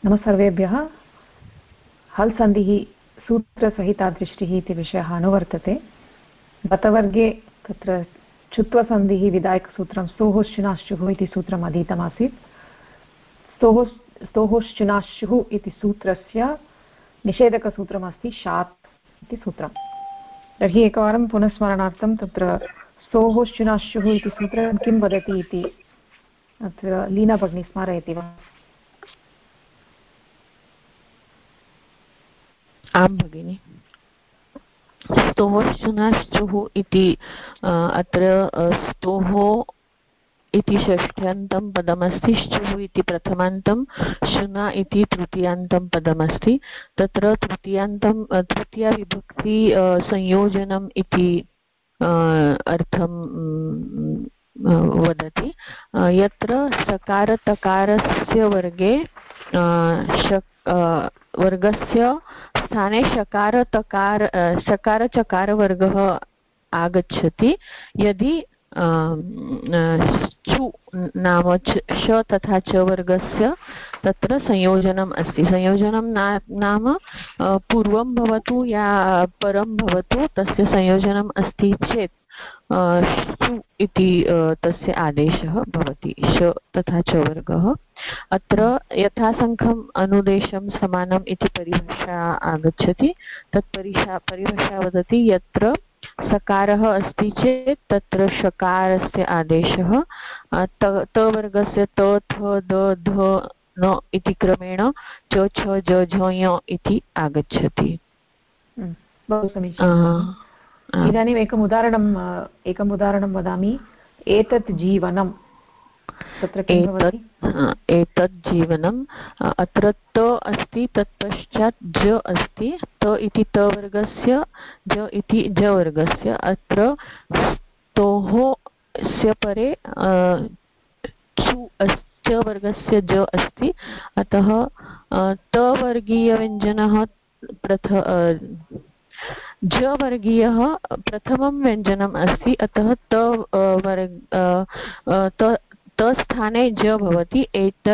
नमः सर्वेभ्यः। हल् सन्धिः सूत्रसहिता दृष्टिः इति विषयः अनुवर्तते। गतवर्गे तत्र चुत्वसन्धिः विधायकसूत्रं स्तोहोश्चुनाश्चुः इति सूत्रम् अधीतमासीत्। स्तोहोश्चुनाश्चुः इति सूत्रस्य निषेधकसूत्रमस्ति शात् इति सूत्रं। तर्हि एकवारं पुनस्मरणार्थं तत्र स्तोहोश्चुनाश्चुः इति सूत्रं किं वदति इति अत्र लीना भगिनी स्मारयति वा? आं भगिनि। स्तोहोश्चुनाश्चुः इति अत्र स्तोः इति षष्ठ्यन्तं पदमस्ति, श्चुः इति प्रथमान्तं, शुना इति तृतीयान्तं पदमस्ति। तत्र तृतीयाविभक्ति संयोजनम् इति अर्थं वदति। यत्र सकारतकारस्य वर्गस्य स्थाने शकारचकारवर्गः आगच्छति। यदि छु नाम श तथा च वर्गस्य तत्र संयोजनम् अस्ति। संयोजनं नाम पूर्वं भवतु या परं भवतु तस्य संयोजनम् अस्ति चेत् षु इति तस्य आदेशः भवति, श तथा च वर्गः। अत्र यथासङ्ख्यम् अनुदेशं समानम् इति परिभाषा आगच्छति। तत् परिभाषा वदति यत्र सकारः अस्ति चेत् तत्र षकारस्य आदेशः त वर्गस्य त थ द ध न इति क्रमेण च छ ज झ ञ इति आगच्छति। बहु समीचीनम्। इदानीम् एकम् उदाहरणं वदामि। एतत् जीवनं, तत्र किं भवति? एतत् जीवनम्, अत्र त अस्ति, तत्पश्चात् ज अस्ति। त इति त वर्गस्य, ज इति ज वर्गस्य। अत्र स्तोः स्य परे छु च वर्गस्य ज अस्ति। अतः त वर्गीयव्यञ्जनः ज वर्गीयः प्रथमं व्यञ्जनम् अस्ति। अतः त स्थाने ज भवति।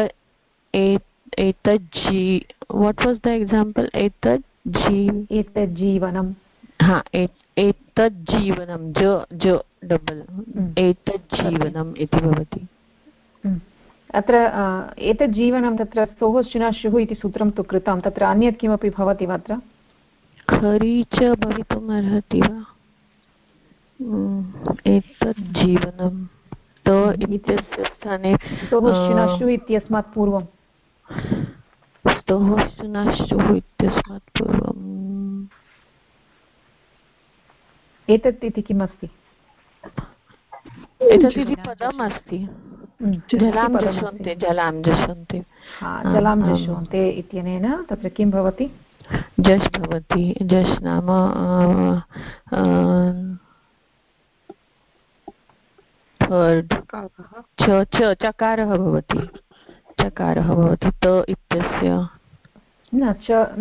एतज्जी, वाट् वास् द एक्साम्पल्? एतज्जीवनं। हा, एतज्जीवनं, ज डबल्, एतज्जीवनम् इति भवति। अत्र एतज्जीवनं तत्र स्तोहोश्चुनाश्चुः इति सूत्रं तु कृतं। तत्र अन्यत् किमपि भवति वा? अत्र खरी च भवितुम् अर्हति वा? एतज्जीवनं त इत्यस्य स्थाने स्तोहोश्चुनाश्चुः इत्यस्मात् पूर्वं, स्तोहोश्चुनाश्चुः इत्यस्मात् पूर्वम् एतत् इति किमस्ति? एतत् इति पदम् अस्ति। जलां जशन्ते, जलां जशन्ते, जलां जशन्ते इत्यनेन तत्र किं भवति? जश् भवति। जश् नाम थर्ड्, चकारः भवति। चकारः भवति त इत्यस्य। न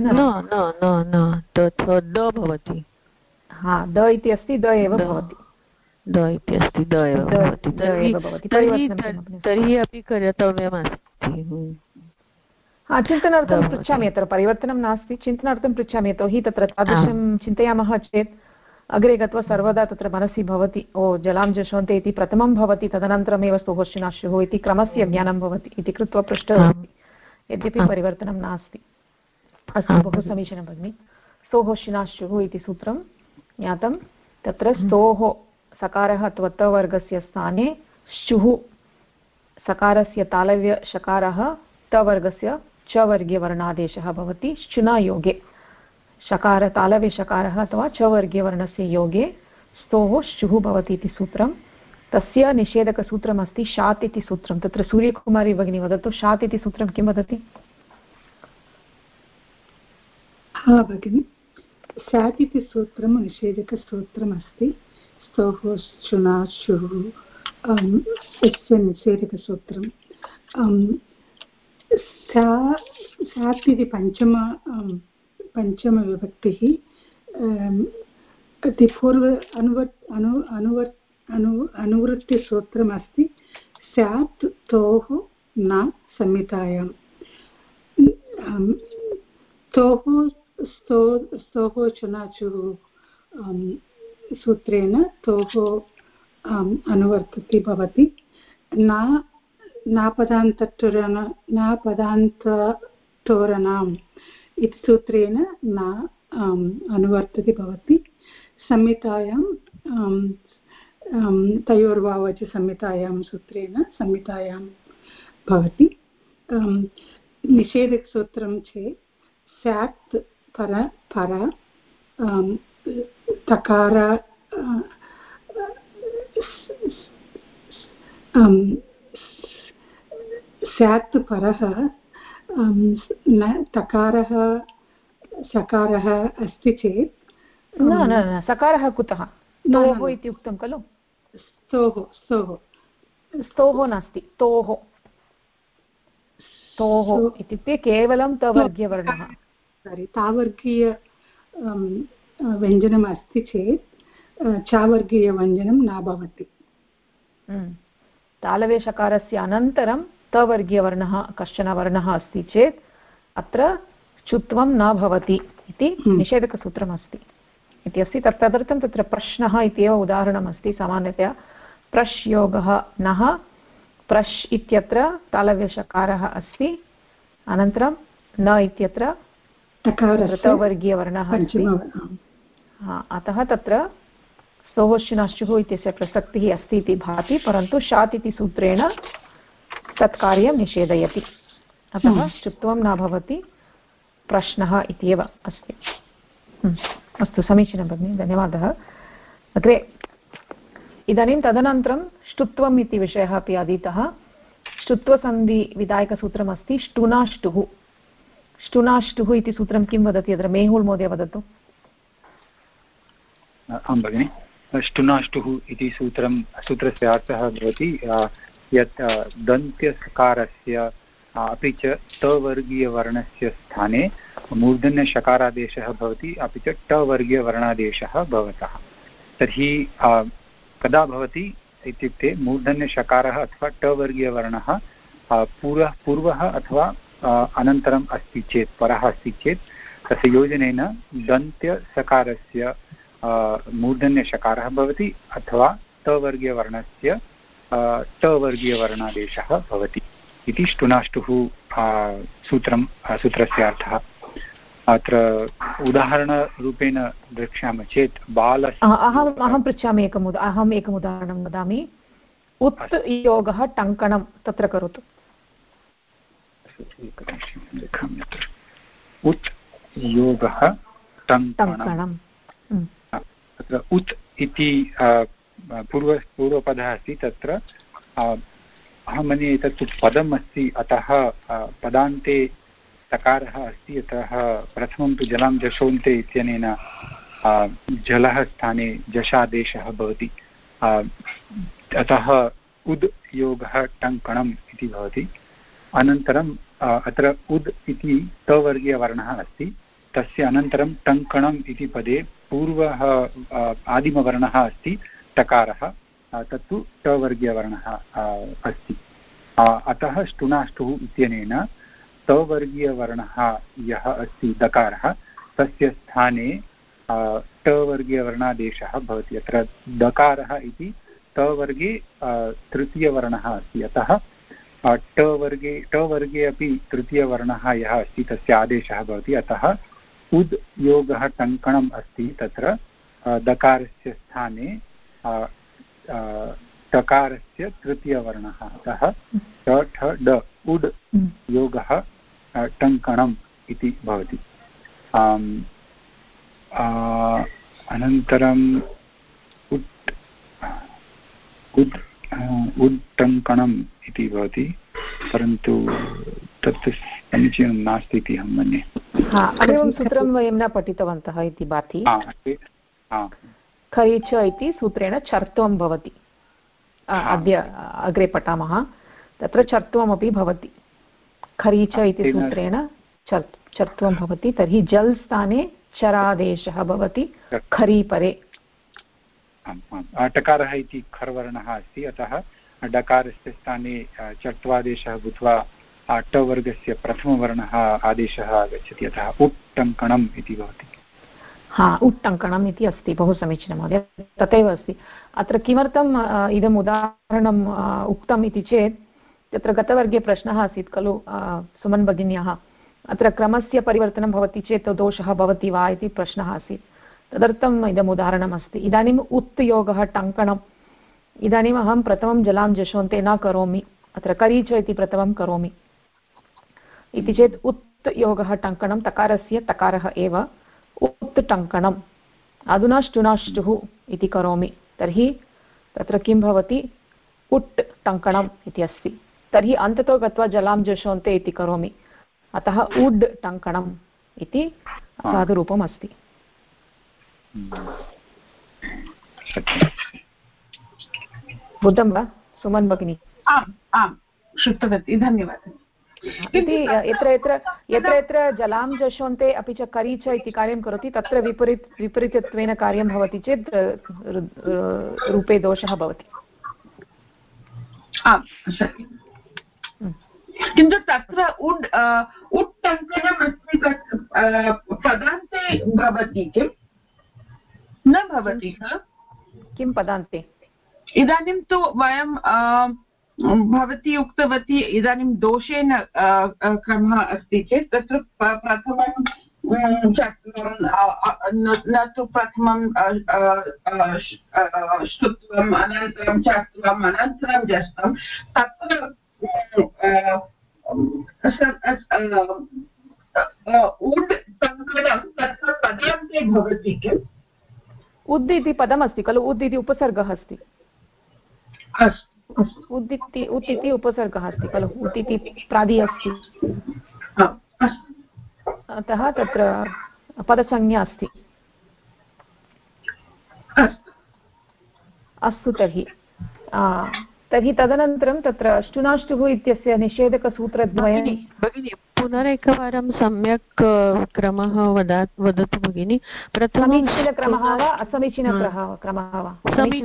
द भवति। हा, द इति अस्ति, द एव भवति। द इति अस्ति, द एव भवति। तर्हि अपि कर्तव्यमस्ति। चिन्तनार्थं पृच्छामि। अत्र परिवर्तनं नास्ति, चिन्तनार्थं पृच्छामि। यतोहि तत्र तादृशं चिन्तयामः चेत् अग्रे गत्वा सर्वदा तत्र मनसि भवति, ओ जलां जशन्ते इति प्रथमं भवति, तदनन्तरमेव स्तोहोश्चुनाश्चुः इति क्रमस्य ज्ञानं भवति इति कृत्वा पृष्टवती, यद्यपि परिवर्तनं नास्ति। अस्तु, बहु समीचीनं भगिनि। स्तोहोश्चुनाश्चुः इति सूत्रं ज्ञातं। तत्र स्तोः सकारः अथवा त वर्गस्य स्थाने श्चुः सकारस्य तालव्यषकारः त वर्गस्य च वर्गीयवर्णादेशः भवति। श्चुना योगे शकार तालव्यषकारः अथवा च वर्गीयवर्णस्य योगे स्तोः श्चुः भवति इति सूत्रं। तस्य निषेधकसूत्रमस्ति शात् इति सूत्रं। तत्र सूर्यकुमारी भगिनी वदतु, शात् इति सूत्रं किं वदति? हा भगिनि, शात् इति सूत्रं निषेधकसूत्रमस्ति। स्तोहोश्चुनाश्चुः इत्यस्य निषेधकसूत्रं। शात् इति पञ्चमविभक्तिः। पूर्व अनुवृत्तिसूत्रमस्ति स्यात् तोः न संहितायां। तोः स्तोः चुनाचुः सूत्रेण तोः अनुवर्तति भवति नापदान्तोरणाम् इति सूत्रेण न अनुवर्तति भवति संहितायां तयोर्वावचसंहितायां सूत्रेण संहितायां भवति निषेधसूत्रं चेत् स्यात् पर तकार स्यात् परः न तकारः सकारः अस्ति चेत् न सकारः कुतः तोः इति उक्तं खलु स्तोः नास्ति तोः इत्युक्ते केवलं तवर्गीयवर्णः तावर्गीय व्यञ्जनम् अस्ति चेत् चावर्गीयव्यञ्जनं न भवति तालव्यषकारस्य अनन्तरं तवर्गीयवर्णः कश्चन वर्णः अस्ति चेत् अत्र चुत्वं न भवति इति निषेधकसूत्रमस्ति इति अस्ति तदर्थं तत्र प्रश्नः इत्येव उदाहरणमस्ति सामान्यतया प्रश् योगः नः प्रश् इत्यत्र तालव्यषकारः अस्ति अनन्तरं न इत्यत्र तवर्गीयवर्णः अस्ति अतः तत्र स्तोश्चुनाश्चुः इत्यस्य प्रसक्तिः अस्ति इति भाति परन्तु शात् इति सूत्रेण तत् कार्यं निषेधयति अतः चुत्वं न भवति प्रश्नः इत्येव अस्ति अस्तु समीचीनं भगिनि धन्यवादः अग्रे इदानीं तदनन्तरं ष्टुत्वम् इति विषयः अपि अधीतः ष्टुत्वसन्धिविधायकसूत्रमस्ति ष्टुनाष्टुः इति सूत्रं किं वदति अत्र मेहुल् महोदय वदतु आं भगिनि ष्टुनाष्टुः इति सूत्रस्य अर्थः भवति यत् दन्त्यसकारस्य अपि च तवर्गीयवर्णस्य स्थाने मूर्धन्यषकारादेशः भवति अपि च टवर्गीयवर्णादेशः भवतः तर्हि कदा भवति इत्युक्ते मूर्धन्यषकारः अथवा टवर्गीयवर्णः पूर्वः अथवा अनन्तरम् अस्ति चेत् परः अस्ति चेत् तस्य योजनेन दन्त्यसकारस्य मूर्धन्यषकारः भवति अथवा तवर्गीयवर्णस्य टवर्गीयवर्णादेशः भवति इति ष्टुनाष्टुः सूत्रस्य अर्थः अत्र उदाहरणरूपेण द्रक्ष्यामः चेत् बालस्य अहं पृच्छामि अहम् एकम् उदाहरणं वदामि उत् योगः टङ्कणं तत्र करोतु उत् योगः टङ्कणम् तत्र उत् इति पूर्वपदः अस्ति तत्र अहं मन्ये एतत् पदम् अस्ति अतः पदान्ते सकारः अस्ति अतः प्रथमं तु जलं जशोन्ते इत्यनेन जलः स्थाने जशादेशः भवति अतः उद् योगः टङ्कणम् इति भवति अनन्तरम् अत्र उद् इति तवर्गीयवर्णः अस्ति तस्य अनन्तरं टङ्कणम् इति पदे पूर्वः आदिमवर्णः अस्ति टकारः तत्तु टवर्गीयवर्णः अस्ति अतः ष्टुनाष्टुः इत्यनेन टवर्गीयवर्णः यः अस्ति दकारः तस्य स्थाने टवर्गीयवर्णादेशः भवति अत्र दकारः इति टवर्गे तृतीयवर्णः अस्ति अतः टवर्गे अपि तृतीयवर्णः यः अस्ति तस्य आदेशः भवति अतः उद् योगः टङ्कणम् अस्ति तत्र दकारस्य स्थाने टकारस्य तृतीयवर्णः अतः ठ ड उड् योगः टङ्कणम् इति भवति अनन्तरम् उट्टङ्कणम् इति भवति परन्तु तत् समीचीनं नास्ति इति अहं मन्ये अग्रिमं सूत्रं वयं न पठितवन्तः इति भाति खरि च इति सूत्रेण चर्त्वं भवति अद्य अग्रे पठामः तत्र चर्त्वमपि भवति खरि च इति सूत्रेण चर्त्वं भवति तर्हि जल् स्थाने चरादेशः भवति खरि परे टकारः इति खर्वर्णः अस्ति अतः डकारस्य स्थाने चर्त्वादेशः भूत्वा टवर्गस्य प्रथमवर्णः आदेशः आगच्छति, अतः उट्टङ्कणम् इति भवति। उट्टङ्कणम् इति अस्ति, बहु समीचीनं महोदय, तथैव अस्ति। अत्र किमर्थम् इदम् उदाहरणम् उक्तम् इति चेत् तत्र गतवर्गे प्रश्नः आसीत् खलु सुमन् भगिन्याः, अत्र क्रमस्य परिवर्तनं भवति चेत् दोषः भवति वा इति प्रश्नः आसीत्, तदर्थम् इदम् उदाहरणम् अस्ति। इदानीम् उत् योगः टङ्कणम्, इदानीम् अहं प्रथमं जलां जशोन्ते न करोमि, अत्र करीच इति प्रथमं करोमि इति चेत् उत् योगः टङ्कणं, तकारस्य तकारः एव उत् टङ्कणम्। अधुना ष्टुनाष्टुः इति करोमि, तर्हि तत्र किं भवति, उट् टङ्कणम् इति अस्ति। तर्हि अन्ततो गत्वा जलां जशोन्ते इति करोमि, अतः उड् टङ्कणम् इति साधुरूपम् अस्ति। बुद्धं वा सुमन् भगिनी? आम् आम्, श्रुतवती, धन्यवादः। इति यत्र यत्र जलां जशोन्ते अपि च करीच इति कार्यं करोति तत्र विपरीतत्वेन कार्यं भवति चेत् रूपे दोषः भवति। आम् सत्यं, किन्तु तत्र उड् टङ्कणम् अस्ति, पदान्ते भवति किं न भवति? किं पदान्ते? इदानीं तु वयं भवती उक्तवती इदानीं दोषेण क्रमः अस्ति चेत् तत्र प्रथमं न तु प्रथमं ष्टुत्वम् अनन्तरं चत्वम् अनन्तरं जस्तं, तत्र उड् टङ्कणं तत्र पदान्ते भवति किम्? उद् इति पदमस्ति खलु, उद् इति उपसर्गः अस्ति। अस्तु, उद् इति उपसर्गः अस्ति खलु, उत् इति प्रादि अस्ति, अतः तत्र पदसंज्ञा अस्ति। अस्तु, तर्हि तदनन्तरं तत्र ष्टुनाष्टुः इत्यस्य निषेधकसूत्रद्वयं। भगिनी पुनरेकवारं सम्यक् क्रमः वदतु भगिनी। समीचीनक्रमः वा असमीचीनक्रमः वा?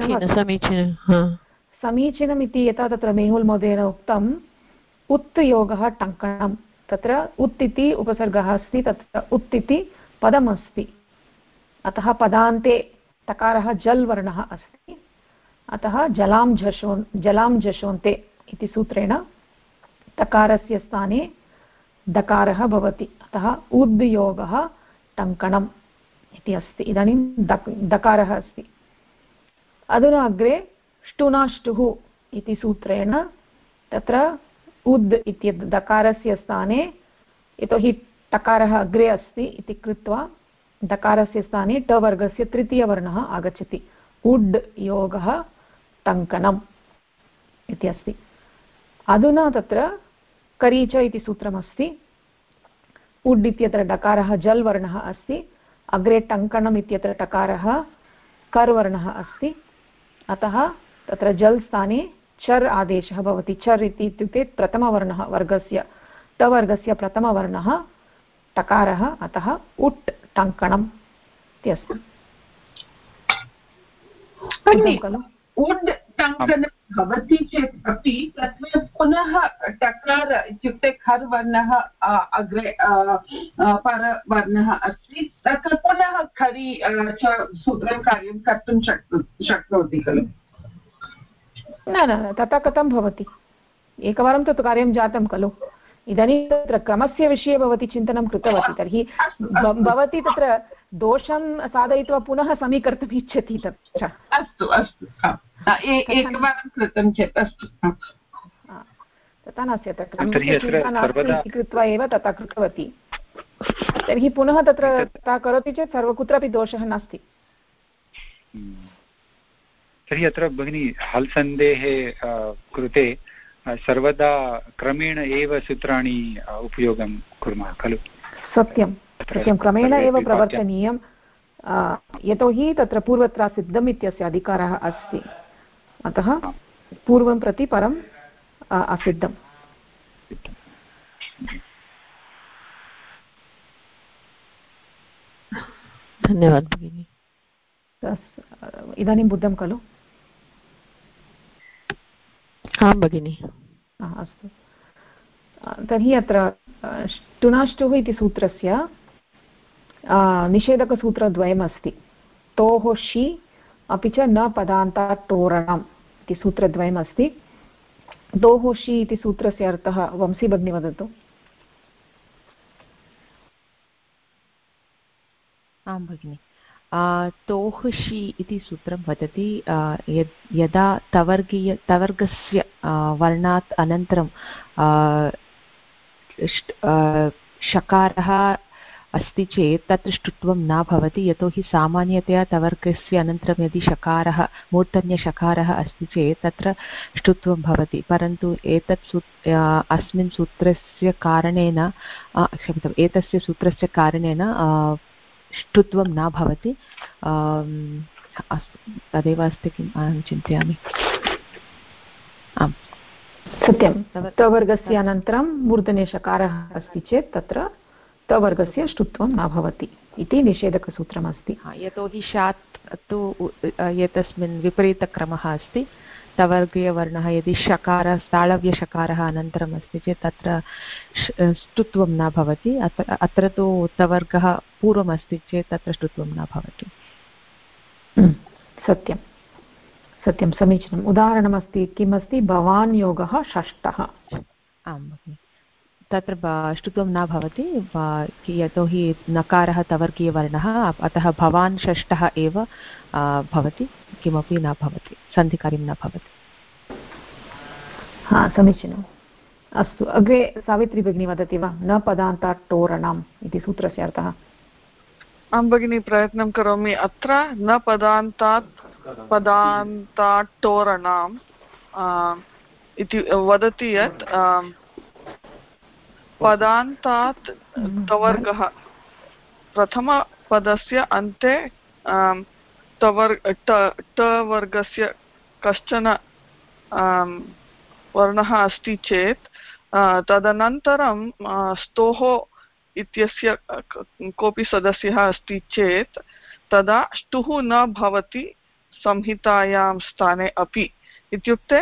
समीचीनम् इति यथा तत्र मेहुल् महोदयेन उक्तम्, उत् योगः टङ्कणं, तत्र उत् इति उपसर्गः अस्ति, तत्र उत् इति पदमस्ति, अतः पदान्ते तकारः जल् वर्णः अस्ति, अतः जलां जशोन्ते इति सूत्रेण तकारस्य स्थाने दकारः भवति, अतः उद् योगः टङ्कणम् इति अस्ति। इदानीं दकारः अस्ति। अधुना अग्रे ष्टुनाष्टुः इति सूत्रेण तत्र उद् इत्यत् दकारस्य स्थाने, यतोहि टकारः अग्रे अस्ति इति कृत्वा दकारस्य स्थाने टवर्गस्य तृतीयवर्णः आगच्छति, उड् योगः टङ्कणम् इति अस्ति। अधुना तत्र करीच इति सूत्रमस्ति, उड् इत्यत्र डकारः जल् वर्णः अस्ति, अग्रे टङ्कणम् इत्यत्र टकारः कर् वर्णः अस्ति, अतः तत्र जल् स्थाने चर् आदेशः भवति। चर् इत्युक्ते प्रथमवर्णः वर्गस्य, टवर्गस्य प्रथमवर्णः टकारः, अतः उट् टङ्कणम् इति अस्ति। उड् टङ्कणं भवति चेत् अपि तत्र पुनः टकार इत्युक्ते खर् वर्णः अग्रे परवर्णः अस्ति, तत्र पुनः खरि च सूत्रं कार्यं कर्तुं शक्नोति खलु? न, तथा कथं भवति? एकवारं तत् कार्यं जातं खलु, इदानीं तत्र क्रमस्य विषये भवती चिन्तनं कृतवती, तर्हि भवती तत्र दोषं साधयित्वा पुनः समीकर्तुम् इच्छति तत्र। अस्तु अस्तु, एकवारं कृतं चेत् अस्तु, तथा नास्ति, तत्र कृत्वा एव तथा कृतवती, तर्हि पुनः तत्र तथा करोति चेत् कुत्रापि दोषः नास्ति। तर्हि अत्र भगिनी हल् सन्धेः कृते सर्वदा क्रमेण एव सूत्राणि उपयोगं कुर्मः खलु? सत्यं, क्रमेण एव प्रवर्तनीयं, यतोहि तत्र पूर्वत्र सिद्धम् इत्यस्य अधिकारः अस्ति, अतः पूर्वं प्रति परम् असिद्धम्। धन्यवादः भगिनी। इदानीं बुद्धं खलु? आं भगिनि। अस्तु, तर्हि अत्र टुनाष्टुः इति सूत्रस्य निषेधकसूत्रद्वयमस्ति, तोः षि अपि च न पदान्तात् तोरणम् इति सूत्रद्वयमस्ति। तोः षि इति सूत्रस्य अर्थः वंशी भगिनी वदतु। आं भगिनि, तोहषि इति सूत्रं वदति यदा तवर्गस्य वर्णात् अनन्तरं षकारः अस्ति चेत् तत्र ष्टुत्वं न भवति, यतोहि सामान्यतया तवर्गस्य अनन्तरं यदि षकारः मूर्धन्यषकारः अस्ति चेत् तत्र ष्टुत्वं भवति, परन्तु अस्मिन् सूत्रस्य कारणेन क्षम्यताम् एतस्य सूत्रस्य कारणेन ष्टुत्वं न भवति। अस्तु, तदेव अस्ति किम् अहं चिन्तयामि। आम् सत्यं, तवर्गस्य अनन्तरं मूर्धन्यषकारः अस्ति चेत् तत्र तवर्गस्य ष्टुत्वं न भवति इति निषेधकसूत्रमस्ति। यतोहि शात् तु एतस्मिन् विपरीतक्रमः अस्ति। तवर्गीयवर्णः यदि षकारः ताळव्यषकारः अनन्तरम् अस्ति चेत् तत्र ष्टुत्वं न भवति। अत्र तु तवर्गः पूर्वमस्ति चेत् तत्र ष्टुत्वं न भवति। सत्यं सत्यं, समीचीनम्। उदाहरणमस्ति, किमस्ति? भवान् योगः षष्ठः। आं भगिनि, तत्र ष्टुत्वं न भवति, यतोहि नकारः तवर्गीयवर्णः, अतः भवान् षष्ठः एव भवति, किमपि न भवति, सन्धिकार्यं न भवति। हा, समीचीनम्। अस्तु, अग्रे सावित्री भगिनी वदति वा? न पदान्तात् तोरणम् इति सूत्रस्य अर्थः। आं भगिनि, प्रयत्नं करोमि। अत्र न पदान्तात् तोरणम् इति वदति यत् पदान्तात् तवर्गः प्रथमपदस्य अन्ते टवर्गस्य कश्चन वर्णः अस्ति चेत् तदनन्तरं स्तोः इत्यस्य कोऽपि सदस्यः अस्ति चेत् तदा ष्टुः न भवति संहितायां स्थाने अपि। इत्युक्ते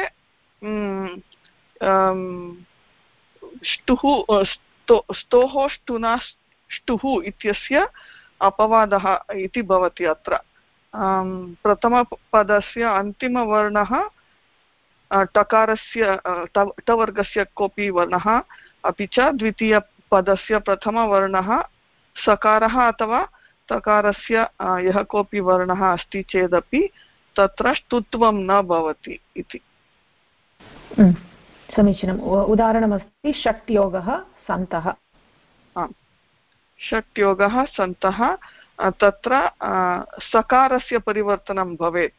स्तोः ष्टुना ष्टुः इत्यस्य अपवादः इति भवति। अत्र प्रथमपदस्य अन्तिमवर्णः टकारस्य टवर्गस्य कोऽपि वर्णः, अपि च द्वितीयपदस्य प्रथमवर्णः सकारः अथवा तकारस्य यः कोऽपि वर्णः अस्ति चेदपि तत्र ष्टुत्वं न भवति इति। समीचीनम्। उदाहरणमस्ति षट्योगः सन्तः। षट्योगः सन्तः, तत्र सकारस्य परिवर्तनं भवेत्,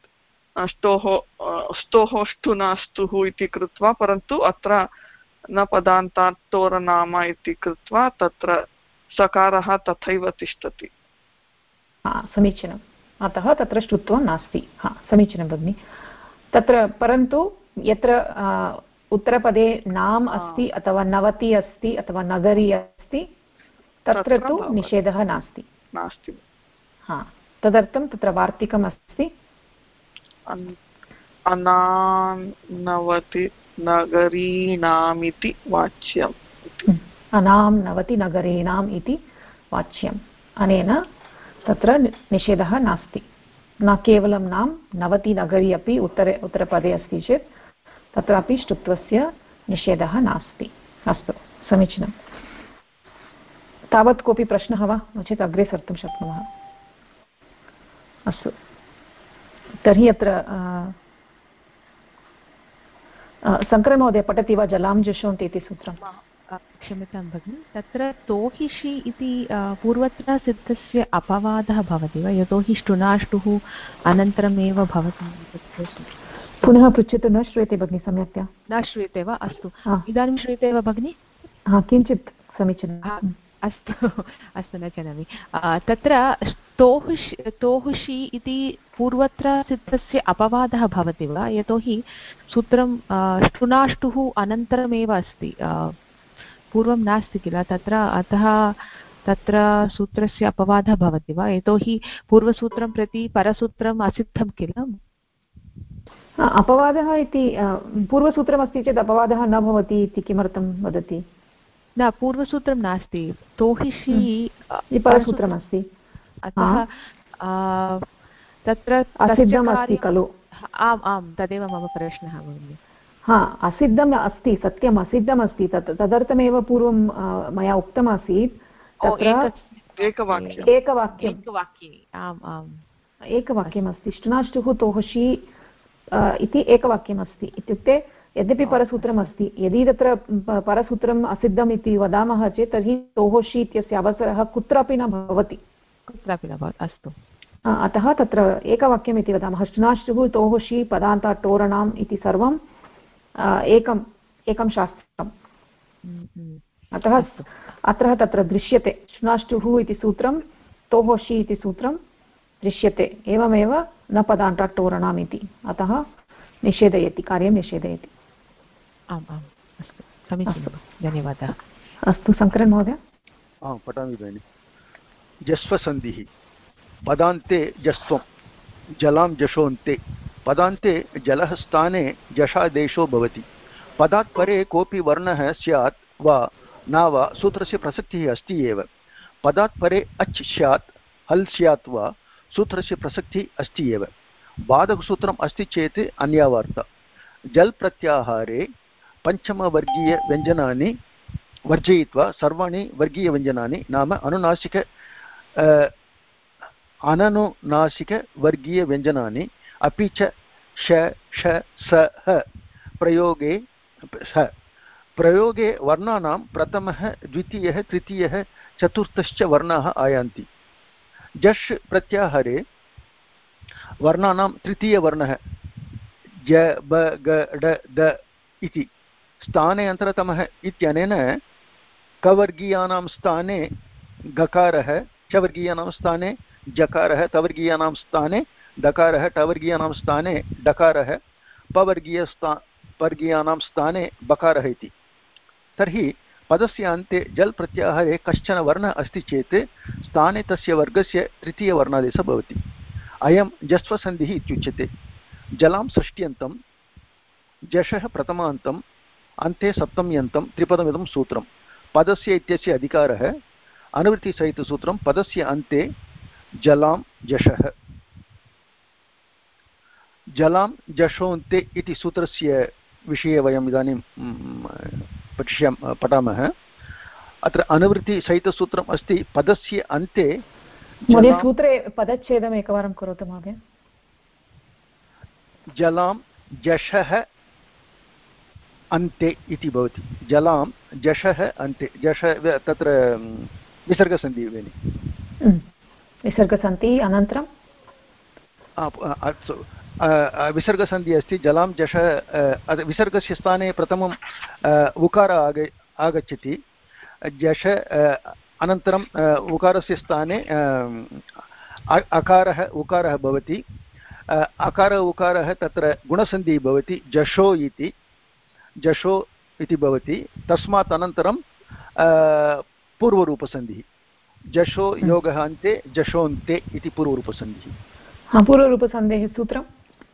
स्तोः ष्टुना स्तुः इति कृत्वा, परन्तु अत्र न पदान्तात् तोरनाम इति कृत्वा तत्र सकारः तथैव तिष्ठति। समीचीनम्, अतः तत्र ष्टुत्वं नास्ति। समीचीनं भगिनि। तत्र परन्तु यत्र उत्तरपदे नाम अस्ति अथवा नवति अस्ति अथवा नगरी अस्ति तत्र तु निषेधः नास्ति। तदर्थं तत्र वार्तिकम् अस्ति, अनाम्नवति नगरीणामिति वाच्यम्। अनाम्नवति नगरीणाम् इति वाच्यम्। अनेन तत्र निषेधः नास्ति। न केवलं नाम, नवति नगरी अपि उत्तरपदे अस्ति चेत् तत्रापि ष्टुत्वस्य निषेधः नास्ति। अस्तु, समीचीनं। तावत् कोऽपि प्रश्नः वा? नो चेत् अग्रे सर्तुं शक्नुमः। अस्तु, तर्हि अत्र शङ्करमहोदय पठति वा? जलां जुषोन्ति इति सूत्रं। क्षम्यतां भगिनि, तत्र तोहिषि इति पूर्वत्रसिद्धस्य अपवादः भवति वा? यतोहि ष्टुनाष्टुः अनन्तरमेव भवति। पुनः पृच्छतु, न श्रूयते भगिनि सम्यक्तया। न श्रूयते वा? अस्तु, इदानीं श्रूयते वा भगिनि? किञ्चित् समीचीनम्। अस्तु अस्तु, न जानामि। तत्र तोहुषि इति पूर्वत्र सिद्धस्य अपवादः भवति वा? यतोहि सूत्रं ष्टुनाष्टुः अनन्तरमेव अस्ति, पूर्वं नास्ति किल तत्र, अतः तत्र सूत्रस्य अपवादः भवति वा? यतोहि पूर्वसूत्रं प्रति परसूत्रम् असिद्धं किल। अपवादः इति पूर्वसूत्रमस्ति चेत् अपवादः न भवति इति किमर्थं वदति? न पूर्वसूत्रं नास्ति तोहिषि परसूत्रमस्ति अतः तत्र असिद्धमस्ति खलु आम् आम् तदेव मम प्रश्नः भगिनि असिद्धम् अस्ति सत्यम् असिद्धमस्ति तदर्थमेव पूर्वं मया उक्तमासीत् तत्र एकवाक्यमस्ति ष्टुनाष्टुः तोहषि इति एकवाक्यमस्ति इत्युक्ते यद्यपि परसूत्रमस्ति यदि तत्र परसूत्रम् असिद्धम् इति वदामः चेत् तर्हि तोहषि इत्यस्य अवसरः कुत्रापि न भवति अस्तु अतः तत्र एकवाक्यम् इति वदामः ष्टुनाष्टुः तोहषि पदान्ताट्टोरणाम् इति सर्वं एकं शास्त्रम् अतः अत्र तत्र दृश्यते ष्टुनाष्टुः इति सूत्रं तोहोषि इति सूत्रं दृश्यते एवमेव न पदान्ताट्टोरणाम् इति अतः निषेधयति कार्यं निषेधयति आम् आम् अस्तु समीचीनं धन्यवादः अस्तु शङ्करन् महोदय पठामि भगिनि जस्वसन्धिः पदान्ते जस्त्वं जलां जशोन्ते पदान्ते जलः स्थाने जशादेशो भवति पदात् परे कोऽपि वर्णः स्यात् वा न वा सूत्रस्य प्रसक्तिः अस्ति एव पदात् परे अच् स्यात् हल् स्यात् वा सूत्रस्य प्रसक्तिः अस्ति एव बाधकसूत्रम् अस्ति चेत् अन्यावार्ता जल् प्रत्याहारे पञ्चमवर्गीयव्यञ्जनानि वर्जयित्वा सर्वाणि वर्गीयव्यञ्जनानि नाम अननुनासिकवर्गीयव्यञ्जनानि अपि च श ष स ह प्रयोगे वर्णानां प्रथमः द्वितीयः तृतीयः चतुर्थश्च वर्णाः आयान्ति जश् प्रत्याहारे वर्णानां तृतीयवर्णः ज ब ग ड द इति स्थाने अन्तरतमः इत्यनेन कवर्गीयानां स्थाने गकारः चवर्गीयानां स्थाने जकारः तवर्गीयानां स्थाने दकारः टवर्गीयानां स्थाने डकारः पवर्गीयानां स्थाने बकारः इति तर्हि पदस्य अन्ते जल् प्रत्याहारे कश्चन वर्णः अस्ति चेत् स्थाने तस्य वर्गस्य तृतीयवर्णादेशः भवति अयं जस्वसन्धिः इत्युच्यते जलां षष्ट्यन्तं जशः प्रथमान्तम् अन्ते सप्तम्यन्तं त्रिपदमिदं सूत्रं पदस्य इत्यस्य अधिकारः अनुवृत्तिसहितसूत्रं पदस्य अन्ते जलां जशः जलां जशोन्ते इति सूत्रस्य विषये वयम् इदानीं पठामः अत्र अनुवृत्तिसहितसूत्रम् अस्ति पदस्य अन्ते सूत्रे पदच्छेदम् एकवारं करोतु महोदय जलां जशः अन्ते इति भवति जलां जशः अन्ते जश तत्र विसर्गसन्धिः भगिनि विसर्गसन्धिः अनन्तरं विसर्गसन्धिः अस्ति जलां जश विसर्गस्य स्थाने प्रथमं उकारः आगच्छति जश अनन्तरं उकारस्य स्थाने अकारः उकारः भवति अकारः उकारः तत्र गुणसन्धिः भवति जशो इति भवति तस्मात् अनन्तरं पूर्वरूपसन्धिः जशो योगः अन्ते जशोन्ते इति पूर्वरूपसन्धिः पूर्वरूपसन्धेः सूत्रं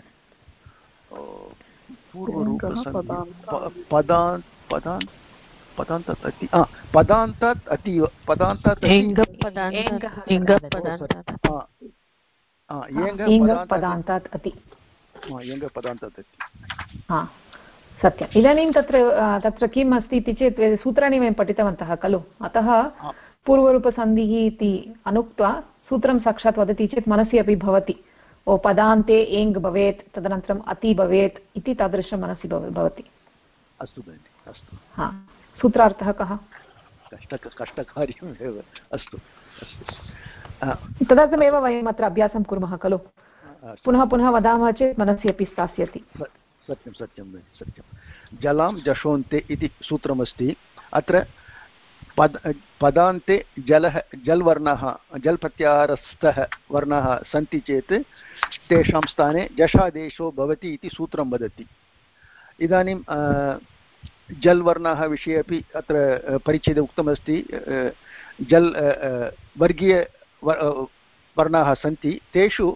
सत्यम् इदानीं तत्र किम् अस्ति इति चेत् सूत्राणि वयं पठितवन्तः खलु अतः पूर्वरूपसन्धिः इति अनुक्त्वा सूत्रं साक्षात् वदति चेत् मनसि अपि भवति ओ पदान्ते एङ् भवेत् तदनन्तरम् अति भवेत् इति तादृशं मनसि भवति अस्तु भगिनि अस्तु सूत्रार्थः कः कष्टकार्यम् एव अस्तु तदर्थमेव वयम् अत्र अभ्यासं कुर्मः खलु पुनः पुनः वदामः चेत् मनसि अपि स्थास्यति सत्यं सत्यं सत्यं जलां जशोन्ते इति सूत्रमस्ति अत्र पदान्ते जल्वर्णः जल् प्रत्याहारस्थः वर्णाः सन्ति चेत् तेषां स्थाने जशादेशो भवति इति सूत्रं वदति इदानीं जल् वर्णाः विषये अपि अत्र परिच्छेदे उक्तमस्ति जल् वर्गीय वर्णाः सन्ति तेषु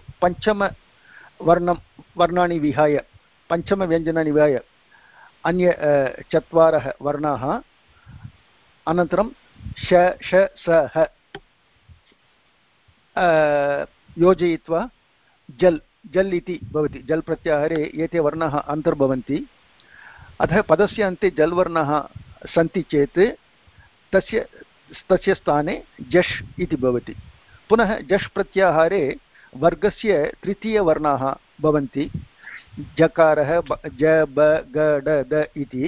वर्णानि विहाय पञ्चमव्यञ्जनानि विहाय अन्य चत्वारः वर्णाः अनन्तरं श श स ह योजयित्वा जल् जल् इति भवति। जल् प्रत्याहारे एते वर्णाः अन्तर्भवन्ति। अतः पदस्य अन्ते जल् वर्णाः सन्ति चेत् तस्य स्थाने जश् इति भवति। पुनः जश् प्रत्याहारे वर्गस्य तृतीयवर्णाः भवन्ति। जकारः ज ब ग ड द इति।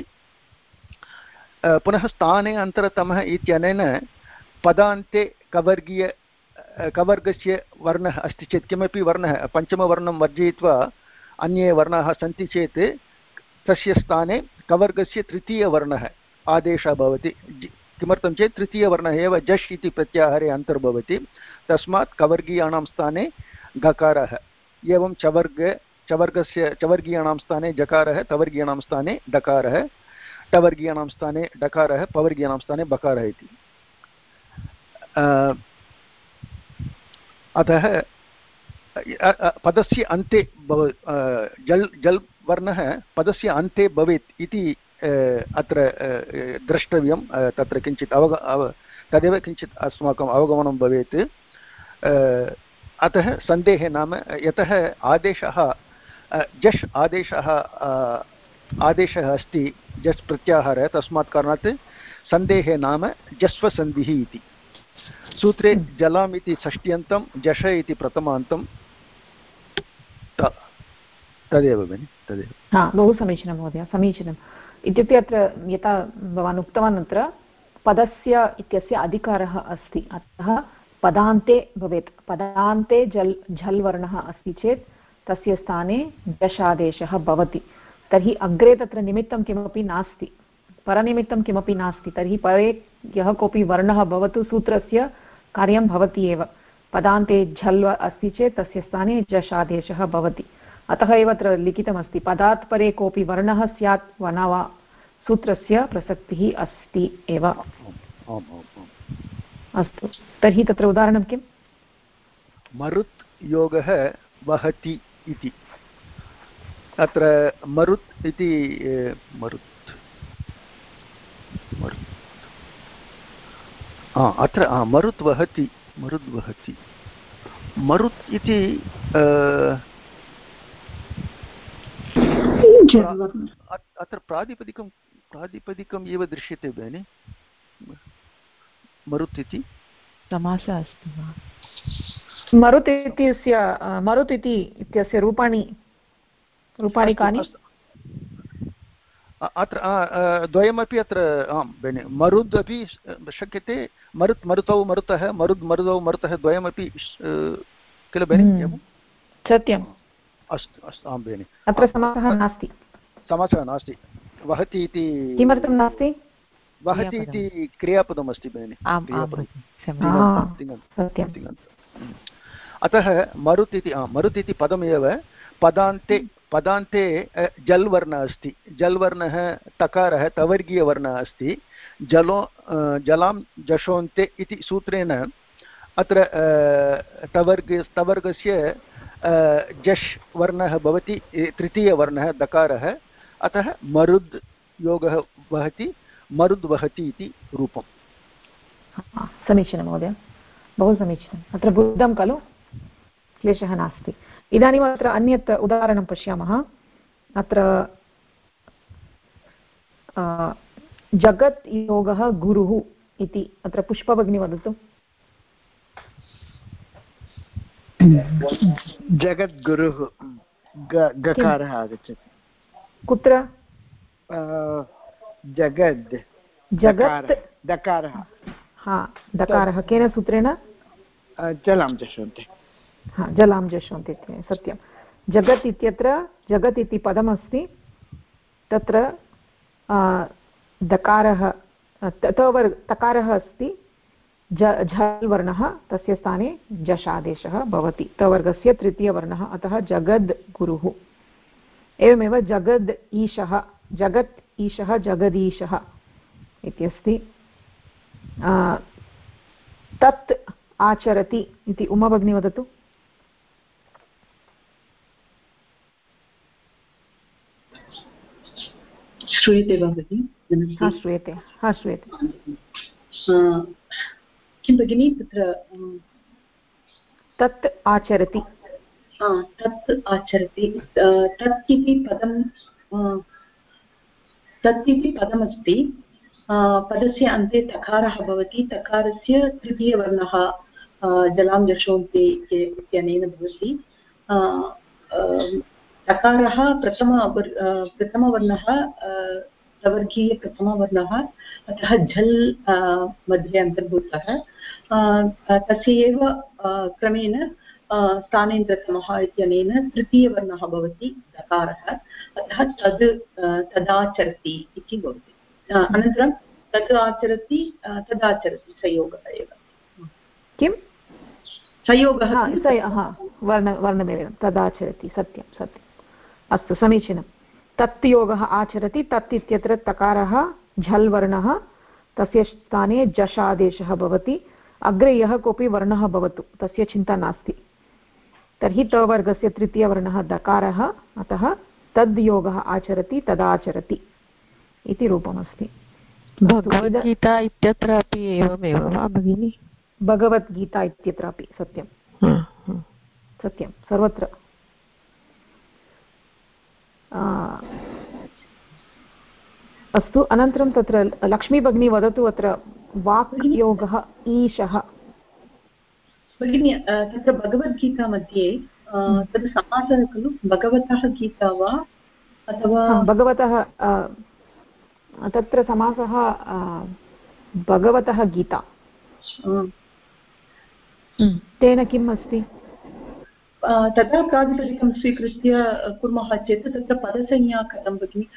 पुनः स्थाने अन्तरतमः इत्यनेन पदान्ते कवर्गस्य वर्णः अस्ति चेत् किमपि वर्णः पञ्चमवर्णं वर्जयित्वा अन्ये वर्णाः सन्ति चेत् तस्य स्थाने कवर्गस्य तृतीयवर्णः आदेशः भवति। किमर्थं चेत् तृतीयवर्णः एव जश् इति प्रत्याहारे अन्तर्भवति। तस्मात् कवर्गीयाणां स्थाने गकारः। एवं चवर्गस्य चवर्गीयाणां स्थाने जकारः, तवर्गीयाणां स्थाने डकारः, टवर्गीयाणां स्थाने डकारः, पवर्गीयाणां स्थाने बकारः इति। अतः पदस्य अन्ते जल् वर्णः पदस्य अन्ते भवेत् इति अत्र द्रष्टव्यं। तत्र किञ्चित् तदेव किञ्चित् अस्माकम् अवगमनं भवेत्। अतः सन्देहे नाम यतः आदेशः जश् आदेशः अस्ति जस् प्रत्याहारः, तस्मात् कारणात् सन्देहे नाम जस्वसन्धिः इति। सूत्रे जलाम् इति षष्ट्यन्तं, जश इति प्रथमान्तं। तदेव भगिनि, तदेव। बहु समीचीनं महोदय, समीचीनम्। इत्युक्ते अत्र यथा भवान् उक्तवान् अत्र पदस्य इत्यस्य अधिकारः अस्ति, अतः पदान्ते भवेत्। पदान्ते झल् वर्णः अस्ति चेत् तस्य स्थाने जशादेशः भवति। तर्हि अग्रे तत्र निमित्तं किमपि नास्ति, परनिमित्तं किमपि नास्ति। तर्हि परे यः कोऽपि वर्णः भवतु सूत्रस्य कार्यं भवति एव। पदान्ते झल् अस्ति चेत् तस्य स्थाने जशादेशः भवति। अतः एव अत्र लिखितमस्ति पदात् परे कोऽपि वर्णः स्यात् वा न वा सूत्रस्य प्रसक्तिः अस्ति एव। अस्तु, तर्हि तत्र उदाहरणं किम्? मरुत् योगः वहति इति। अत्र मरुत् इति अत्र मरुत् वहति मरुत् इति अत्र प्रातिपदिकम् एव दृश्यते भगिनि। मरुत् इति समासः अस्ति वा? मरुत् इत्यस्य रूपाणि कानि? अत्र द्वयमपि अत्र आं भगिनि, मरुद् अपि शक्यते, मरुतौ मरुतः, मरुदौ मरुतः, द्वयमपि किल भगिनि? सत्यम्। अस्तु अस्तु, आं भगिनि। अत्र समासः नास्ति। समासः नास्ति। वहति इति किमर्थं नास्ति? वहति इति क्रियापदमस्ति भगिनि। अतः मरुत् इति पदमेव पदान्ते जल् वर्णः अस्ति। जल् वर्णः तकारः तवर्गीयवर्णः अस्ति। जलां जशोन्ते इति सूत्रेण अत्र तवर्गस्य जश् वर्णः भवति, तृतीयवर्णः दकारः। अतः मरुद् योगः वहति, मरुद् वहति इति रूपम्। समीचीनं महोदय, बहु समीचीनम्। अत्र बुद्धं खलु, क्लेशः नास्ति। इदानीम् अत्र अन्यत् उदाहरणं पश्यामः। अत्र जगत् योगः गुरुः इति। अत्र पुष्पभगिनी वदतु। जगद्गुरुः गकारः आगच्छति। कुत्र? जगत् दकारः। दकारः केन सूत्रेण? जलां जशोन्ते। जलां जशोन्ते, सत्यं। जगत् इत्यत्र जगत् इति पदमस्ति, तत्र दकारः तकारः अस्ति, झल् वर्णः, तस्य स्थाने जशादेशः भवति, तवर्गस्य तृतीयवर्णः। अतः जगद् गुरुः। एवमेव जगद् ईशः, जगत् ईशः, जगदीशः इत्यस्ति। तत् आचरति इति। उमा भगिनी वदतु। श्रूयते वा भगिनि? श्रूयते। किं भगिनि तत्र तत् आचरति तत् आचरति तत् इति पदमस्ति पदस्य अन्ते तकारः भवति तकारस्य तृतीयवर्णः जलां जषोन्ते इत्यनेन भवति तकारः प्रथमवर्णः प्रवर्गीयप्रथमवर्णः अतः झल् मध्ये अन्तर्भूतः तस्य एव क्रमेण स्थानेन्द्रक्रमः इत्यनेन तृतीयवर्णः भवति दकारः अतः तदाचरति इति भवति अनन्तरं तद् आचरति तदाचरति संयोगः एव किं संयोगः वर्णमेव तदाचरति सत्यं सत्यम् अस्तु समीचीनं तत् योगः आचरति तत् इत्यत्र तकारः झल् वर्णः तस्य स्थाने जशादेशः भवति अग्रे यः कोऽपि वर्णः भवतु तस्य चिन्ता नास्ति तर्हि तवर्गस्य तृतीयवर्णः दकारः अतः तद् योगः आचरति तदाचरति इति रूपमस्ति भगवद्गीता इत्यत्र अपि एवमेव वा भगिनि भगवद्गीता इत्यत्रापि सत्यं सत्यं सर्वत्र अस्तु अनन्तरं तत्र लक्ष्मी भगिनी वदतु अत्र वाक् योगः ईशः भगिनि तत्र भगवद्गीता मध्ये तद् समासः खलु भगवतः गीता वा अथवा भगवतः तत्र समासः भगवतः गीता तेन किम् अस्ति तथा प्रातिपदिकं स्वीकृत्य कुर्मः चेत् तत्र पदसंज्ञा कथं भगिनि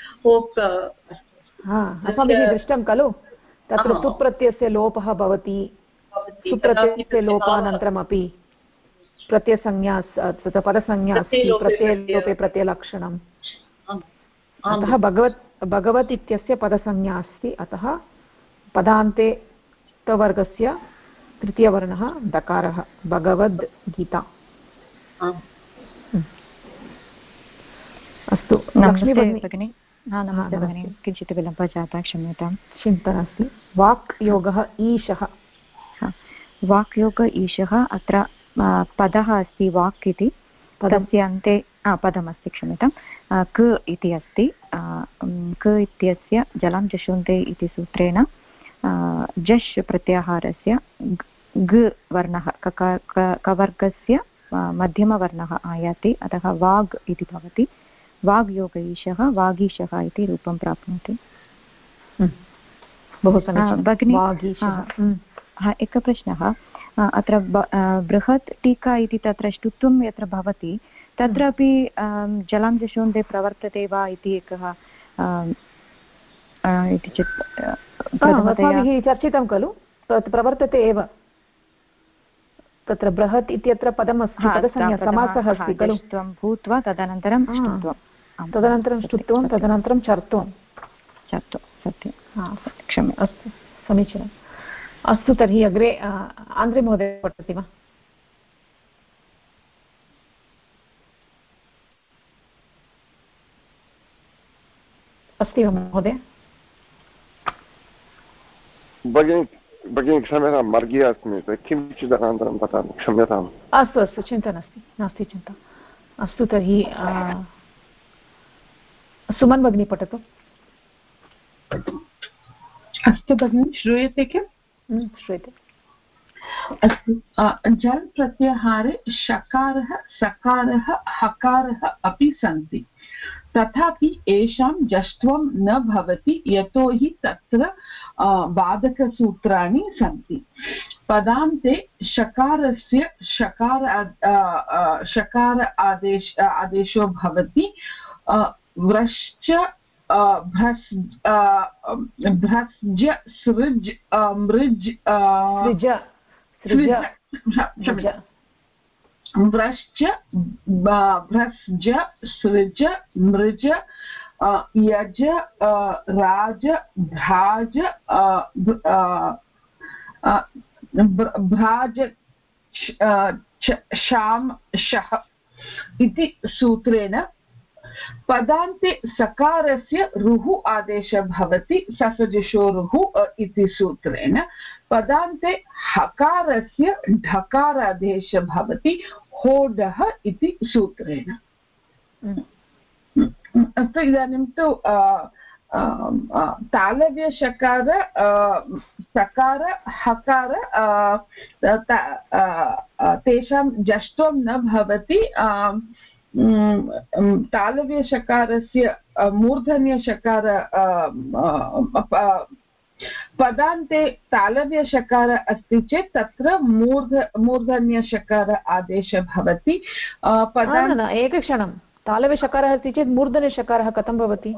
अस्माभिः दृष्टं खलु तत्र सुप्रत्ययस्य लोपः भवति सुप्रत्ययस्य लोपानन्तरमपि प्रत्ययसंज्ञा तत्र पदसंज्ञा अस्ति प्रत्ययलोपे प्रत्ययलक्षणम् अतः भगवत् इत्यस्य पदसंज्ञा अस्ति अतः पदान्ते तवर्गस्य तृतीयवर्णः दकारः भगवद्गीता अस्तु लक्ष्मी भगिनी नमस्ते भगिनी किञ्चित् विलम्बः जातः क्षम्यतां चिन्ता नास्ति वाक् योगः ईशः वाक्योग ईशः अत्र पदः अस्ति वाक् इति तस्य अन्ते पदमस्ति क्षम्यतां क इति अस्ति क इत्यस्य जलं जषुन्ते इति सूत्रेण जश् प्रत्याहारस्य ग वर्णः कवर्गस्य मध्यमवर्णः आयाति अतः वाग् इति भवति वाग्योग ईशः वागीशः इति रूपं प्राप्नोति बहु समीचीनं भगिनी एकः प्रश्नः अत्र बृहत् टीका इति तत्र ष्टुत्वं यत्र भवति तत्रापि जलं जषोन्ते प्रवर्तते वा इति एकः इति चेत् अस्माभिः चर्चितं खलु प्रवर्तते एव तत्र बृहत् इत्यत्र पदम् अस्ति पदसंज्ञा समासः अस्ति खलु भूत्वा तदनन्तरं ष्टुत्वं तदनन्तरं चर्त्वं सत्यं क्षम्यताम् अस्तु समीचीनम् अस्तु तर्हि अग्रे आन्द्रे महोदय पठति वा अस्ति वा महोदय भगिनी क्षम्यतां मार्गे अस्मि किञ्चित् अनन्तरं पठामि क्षम्यताम् अस्तु अस्तु चिन्ता नास्ति चिन्ता अस्तु तर्हि सुमन् भगिनी पठतु अस्तु भगिनि श्रूयते किम् श्रूयते अस्तु जल् प्रत्याहारे शकारः सकारः हकारः अपि सन्ति तथापि एषां जष्ट्वं न भवति यतोहि तत्र बाधकसूत्राणि सन्ति पदान्ते शकारस्य शकार आदेशो भवति व्रश्च भ्रस्ज सृज मृज व्रश्च भ्रस्ज सृज मृज यज राज भ्राज भ्राज शाम शः इति सूत्रेण पदान्ते सकारस्य रुः आदेशः भवति ससजुषोरुः इति सूत्रेण पदान्ते हकारस्य ढकारादेशः भवति होडः इति सूत्रेण अस्तु इदानीं तु तालव्यषकार सकार हकार तेषां जष्ट्वं न भवति तालव्यषकारस्य मूर्धन्यषकार पदान्ते तालव्यषकार अस्ति चेत् तत्र मूर्धन्यषकार आदेशः भवति एकक्षणं तालव्यषकारः अस्ति चेत् मूर्धन्यषकारः कथं भवति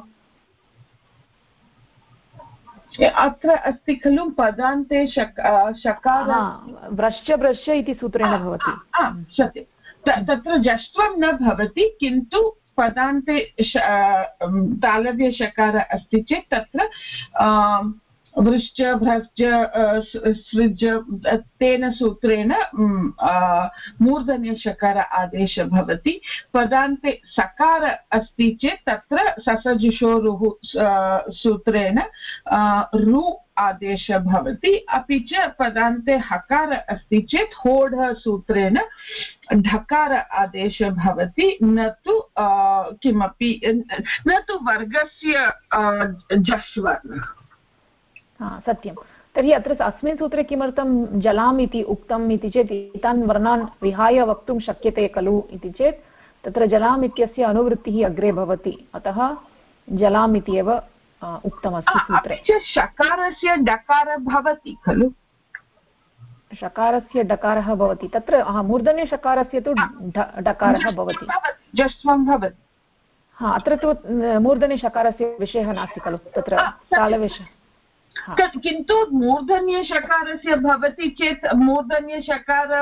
अत्र अस्ति खलु पदान्ते शकार व्रश्च ब्रश्च इति सूत्रेण भवति सत्यं तत्र जष्ट्वं न भवति किन्तु पदान्ते तालव्यषकार अस्ति चेत् तत्र वृश्च भ्रश्च सृज तेन सूत्रेण मूर्धन्यषकार आदेशः भवति पदान्ते सकार अस्ति चेत् तत्र ससजुषोरुः सूत्रेण रु आदेशः भवति अपि च पदान्ते हकार अस्ति चेत् होढ सूत्रेण ढकार आदेशः भवति न तु किमपि न तु वर्गस्य जश्वर्णः सत्यं तर्हि अत्र अस्मिन् सूत्रे किमर्थं जलाम् इति उक्तम् इति चेत् एतान् वर्णान् विहाय वक्तुं शक्यते खलु इति चेत् तत्र जलाम् इत्यस्य अनुवृत्तिः अग्रे भवति अतः जलाम् इति एव उक्तमस्ति सूत्रे शकारस्य डकारः भवति खलु शकारस्य डकारः भवति तत्र मूर्धन्यषकारस्य तु डकारः भवति जष्ट्वं भवति अत्र तु मूर्धन्यषकारस्य विषयः नास्ति खलु तत्र तालव्यष किन्तु मूर्धन्यषकारस्य भवति चेत् मूर्धन्यषकार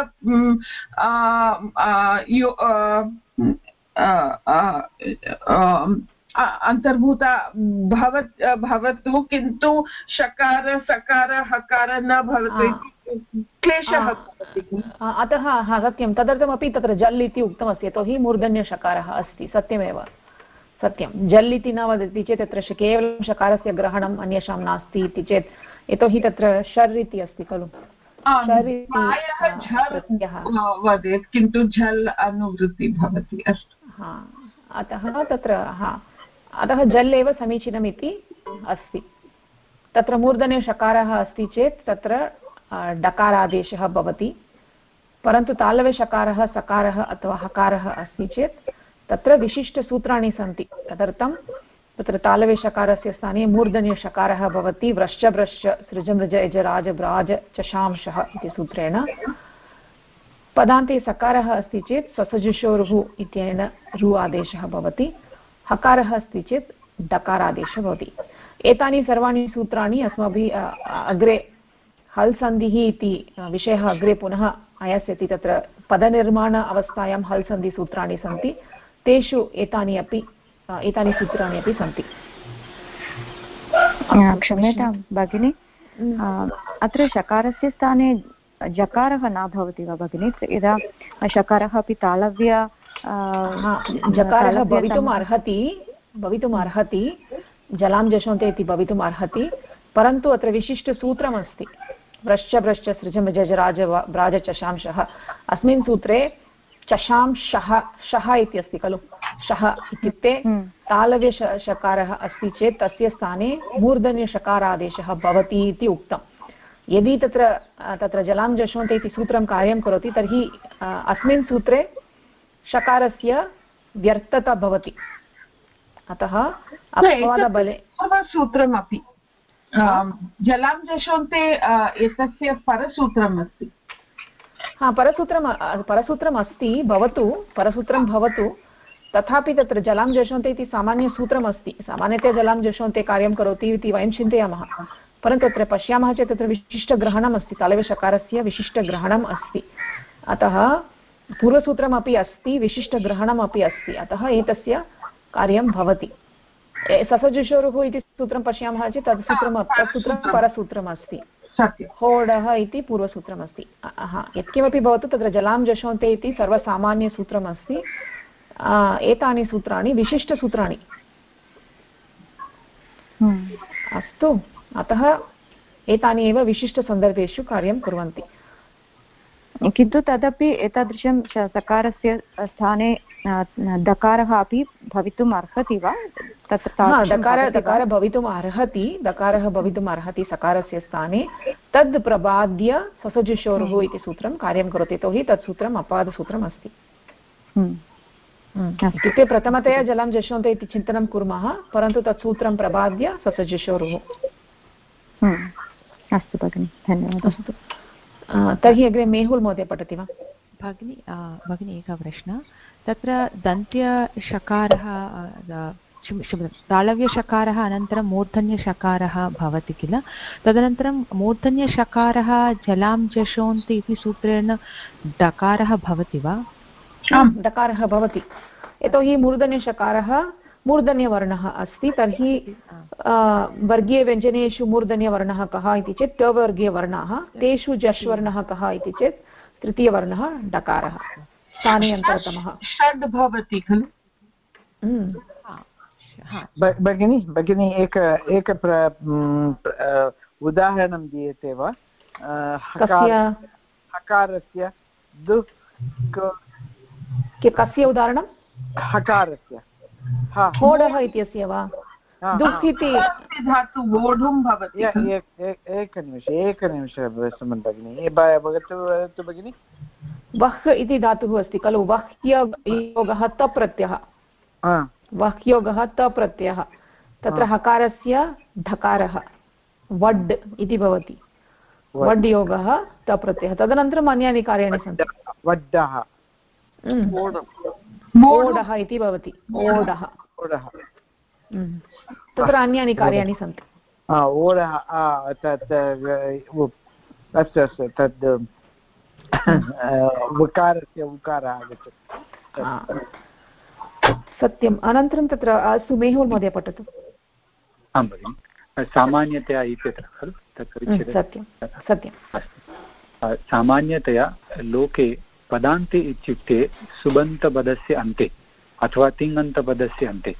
अन्तर्भूता भवतु किन्तु शकार सकार हकार न भवतु क्लेशः भवति अतः सत्यं तदर्थमपि तत्र जल् इति उक्तमस्ति यतोहि मूर्धन्यषकारः अस्ति सत्यमेव सत्यं जल् इति न वदति चेत् तत्र केवलं शकारस्य ग्रहणम् अन्येषां नास्ति इति चेत् यतोहि तत्र शर् इति अस्ति खलु वदेत् किन्तु झल् अनुवृत्ति भवति अस्तु अतः तत्र अतः जल् एव समीचीनम् इति अस्ति तत्र मूर्धन्यषकारः अस्ति चेत् तत्र डकारादेशः भवति परन्तु तालव्यषकारः सकारः अथवा हकारः अस्ति चेत् तत्र विशिष्टसूत्राणि सन्ति तदर्थं तत्र तालव्यषकारस्य स्थाने मूर्धन्यषकारः भवति व्रश्च ब्रश्च सृजमृज यजराज ब्राज चशांशः इति सूत्रेण पदान्ते सकारः अस्ति चेत् ससजुषोरुः इत्यनेन रु आदेशः भवति हकारः अस्ति चेत् डकारादेशः भवति एतानि सर्वाणि सूत्राणि अस्माभिः अग्रे हल् सन्धिः इति विषयः अग्रे पुनः आयास्यति तत्र पदनिर्माण अवस्थायां हल् सन्धिसूत्राणि सन्ति तेषु एतानि सूत्राणि अपि सन्ति क्षम्यतां भगिनी अत्र शकारस्य स्थाने जकारः न भवति वा भगिनी यदा शकारः अपि तालव्य जकारः भवितुम् अर्हति जलां जशोन्ते इति भवितुम् अर्हति परन्तु अत्र विशिष्टसूत्रमस्ति व्रश्च भ्रश्च सृजमृजराज ब्राज चशांशः अस्मिन् सूत्रे चशांशः शः इति अस्ति खलु शः इत्युक्ते तालव्यषकारः अस्ति चेत् तस्य स्थाने मूर्धन्यषकारादेशः भवति इति उक्तम् यदि तत्र जलां जशोन्ते इति सूत्रं कार्यं करोति तर्हि अस्मिन् सूत्रे शकारस्य व्यर्थता भवति अतः अपवादबले सूत्रमपि जलां जशोन्ते एतस्य परसूत्रम् अस्ति परसूत्रम् अस्ति परसूत्रं भवतु तथापि तत्र जलां जशोन्ते इति सामान्यसूत्रम् अस्ति सामान्यतया जलां जशोन्ते कार्यं करोति इति वयं चिन्तयामः परन्तु तत्र पश्यामः चेत् तत्र विशिष्टग्रहणम् अस्ति तालव्यषकारस्य विशिष्टग्रहणम् अस्ति अतः पूर्वसूत्रमपि अस्ति विशिष्टग्रहणम् अपि अस्ति अतः एतस्य कार्यं भवति ससजुषोरुः इति सूत्रं पश्यामः चेत् तत्सूत्रं परसूत्रम् अस्ति होडः इति पूर्वसूत्रमस्ति यत्किमपि भवतु तत्र जलां जशोन्ते इति सर्वसामान्यसूत्रमस्ति एतानि सूत्राणि विशिष्टसूत्राणि। अस्तु, अतः एतानि एव विशिष्टसन्दर्भेषु कार्यं कुर्वन्ति। किन्तु तदपि एतादृशं सकारस्य स्थाने दकारः अपि भवितुम् अर्हति वा? तत्र दकारः भवितुम् अर्हति, दकारः भवितुम् अर्हति सकारस्य स्थाने। तद् प्रबाद्य ससजुषोरुः इति सूत्रं कार्यं करोति, यतोहि तत् सूत्रम् अपादसूत्रम् अस्ति। इत्युक्ते प्रथमतया जलं जषोन्ते इति चिन्तनं कुर्मः, परन्तु तत् सूत्रं प्रबाद्य ससजुषोरुः। अस्तु भगिनि, धन्यवादः। अस्तु, तर्हि अग्रे मेहुल् महोदय पठति वा? भगिनी एकः प्रश्नः। तत्र दन्त्यषकारः तालव्यषकारः अनन्तरं मूर्धन्यषकारः भवति किल, तदनन्तरं मूर्धन्यषकारः जलां जषोन्ति इति सूत्रेण डकारः भवति वा? आम्, डकारः भवति, यतोहि मूर्धन्यषकारः मूर्धन्यवर्णः अस्ति। तर्हि वर्गीयव्यञ्जनेषु मूर्धन्यवर्णः कः इति चेत् टवर्गीयवर्णाः, तेषु जश्वर्णः कः इति चेत् तृतीयवर्णः डकारः, स्थाने अन्तरतमः। षड् भवति खलु भगिनी? एक उदाहरणं दीयते वा? हकारस्य कस्य उदाहरणं? हकारस्य होडः इत्यस्य वा? दुःख इति धातु वोढुं भवति। एकनिमिषं भगिनि, वदतु भगिनि। वह् इति धातुः अस्ति खलु, वह्योगः तप्रत्ययः, वह्योगः तप्रत्ययः। तत्र हकारस्य ढकारः वड् इति भवति, वड् योगः तप्रत्ययः। तदनन्तरम् अन्यानि कार्याणि सन्ति। वड्डः, ओडः इति भवति, ओडः। तत्र अन्यानि कार्याणि सन्ति। ओडः, तत् अस्तु अस्तु, तद् उकारस्य उकारः आगच्छति। सत्यम्। अनन्तरं तत्र अस्तु, मेहुल् महोदय पठतु। आं भगिनि, सामान्यतया इत्यत्र खलु तत् परिच्छेदः? सत्यं सत्यम्। अस्तु, सामान्यतया लोके पदान्ते इत्युक्ते सुबन्तपदस्य अन्ते अथवा तिङन्तपदस्य अन्ते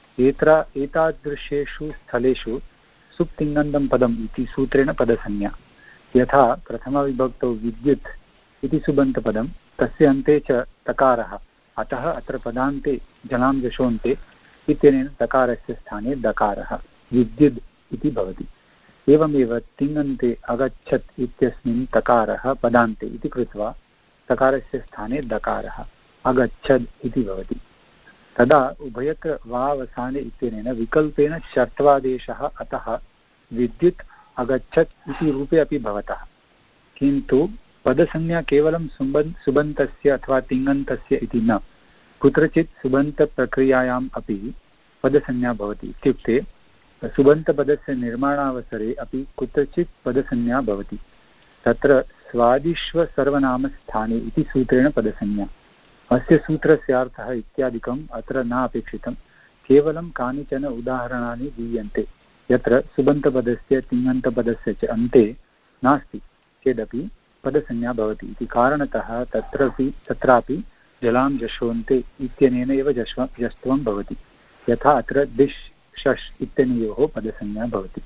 एतादृशेषु स्थलेषु सुप्तिङन्तं पदम् इति सूत्रेण पदसंज्ञा। यथा प्रथमविभक्तौ विद्युत् इति सुबन्तपदं, तस्य अन्ते च तकारः, अतः अत्र पदान्ते जलां जषोन्ते इत्यनेन तकारस्य स्थाने दकारः विद्युद् इति भवति। एवमेव तिङन्ते अगच्छत् इत्यस्मिन् तकारः पदान्ते इति कृत्वा तकारस्य स्थाने दकारः अगच्छद् इति भवति। तदा उभयत्र वावसाने इत्यनेन विकल्पेन षत्वादेशः, अतः विद्युत् अगच्छत् इति रूपे अपि भवतः। किन्तु पदसंज्ञा केवलं सुबन्तस्य अथवा तिङन्तस्य इति न, कुत्रचित् सुबन्तप्रक्रियायाम् अपि पदसंज्ञा भवति। इत्युक्ते सुबन्तपदस्य निर्माणावसरे अपि कुत्रचित् पदसंज्ञा भवति। तत्र स्वादिष्वसर्वनामस्थाने इति सूत्रेण पदसंज्ञा। अस्य सूत्रस्य अर्थः इत्यादिकम् अत्र न अपेक्षितं, केवलं कानिचन उदाहरणानि दीयन्ते यत्र सुबन्तपदस्य तिङन्तपदस्य च अन्ते नास्ति चेदपि पदसंज्ञा भवति इति कारणतः तत्रापि जलां जषोन्ते इत्यनेन एव जस्त्वं भवति, यथा अत्र दिश् शश् इत्यनयोः पदसंज्ञा भवति।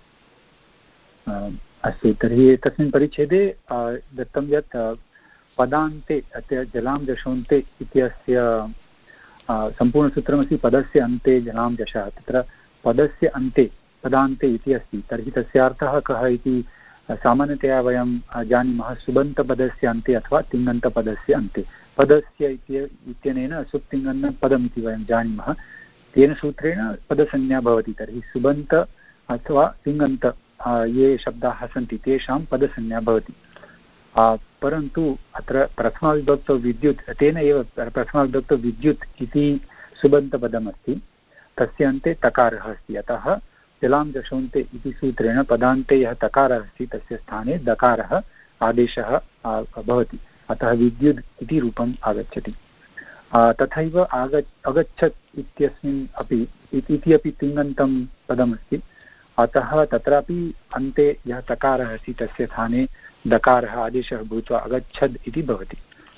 अस्तु, तर्हि तस्मिन् परिच्छेदे दत्तं यत् पदान्ते अत्र जलां जषोन्ते इत्यस्य सम्पूर्णसूत्रमस्ति पदस्य अन्ते जलां जषः। तत्र पदस्य अन्ते पदान्ते इति अस्ति, तर्हि तस्य अर्थः कः इति सामान्यतया वयं जानीमः सुबन्तपदस्य अन्ते अथवा तिङन्तपदस्य अन्ते। पदस्य इत्यनेन सुप्तिङन्तपदम् इति वयं जानीमः, तेन सूत्रेण पदसंज्ञा भवति। तर्हि सुबन्त अथवा तिङन्त ये शब्दाः सन्ति तेषां पदसंज्ञा भवति। परन्तु अत्र प्रथमाविभक्तौ विद्युत्, तेन एव प्रथमाविभक्तौ विद्युत् इति सुबन्तपदमस्ति, तस्य अन्ते तकारः अस्ति, अतः जलां जषोन्ते इति सूत्रेण पदान्ते यः तकारः अस्ति तस्य स्थाने दकारः आदेशः भवति, अतः विद्युत् इति रूपम् आगच्छति। तथैव अगच्छत् इत्यस्मिन् अपि इति अपि तिङन्तं पदमस्ति, अतः तत्रापि अन्ते यः तकारः अस्ति तस्य स्थाने दकारः आदेशः भूत्वा अगच्छद् इति भवति।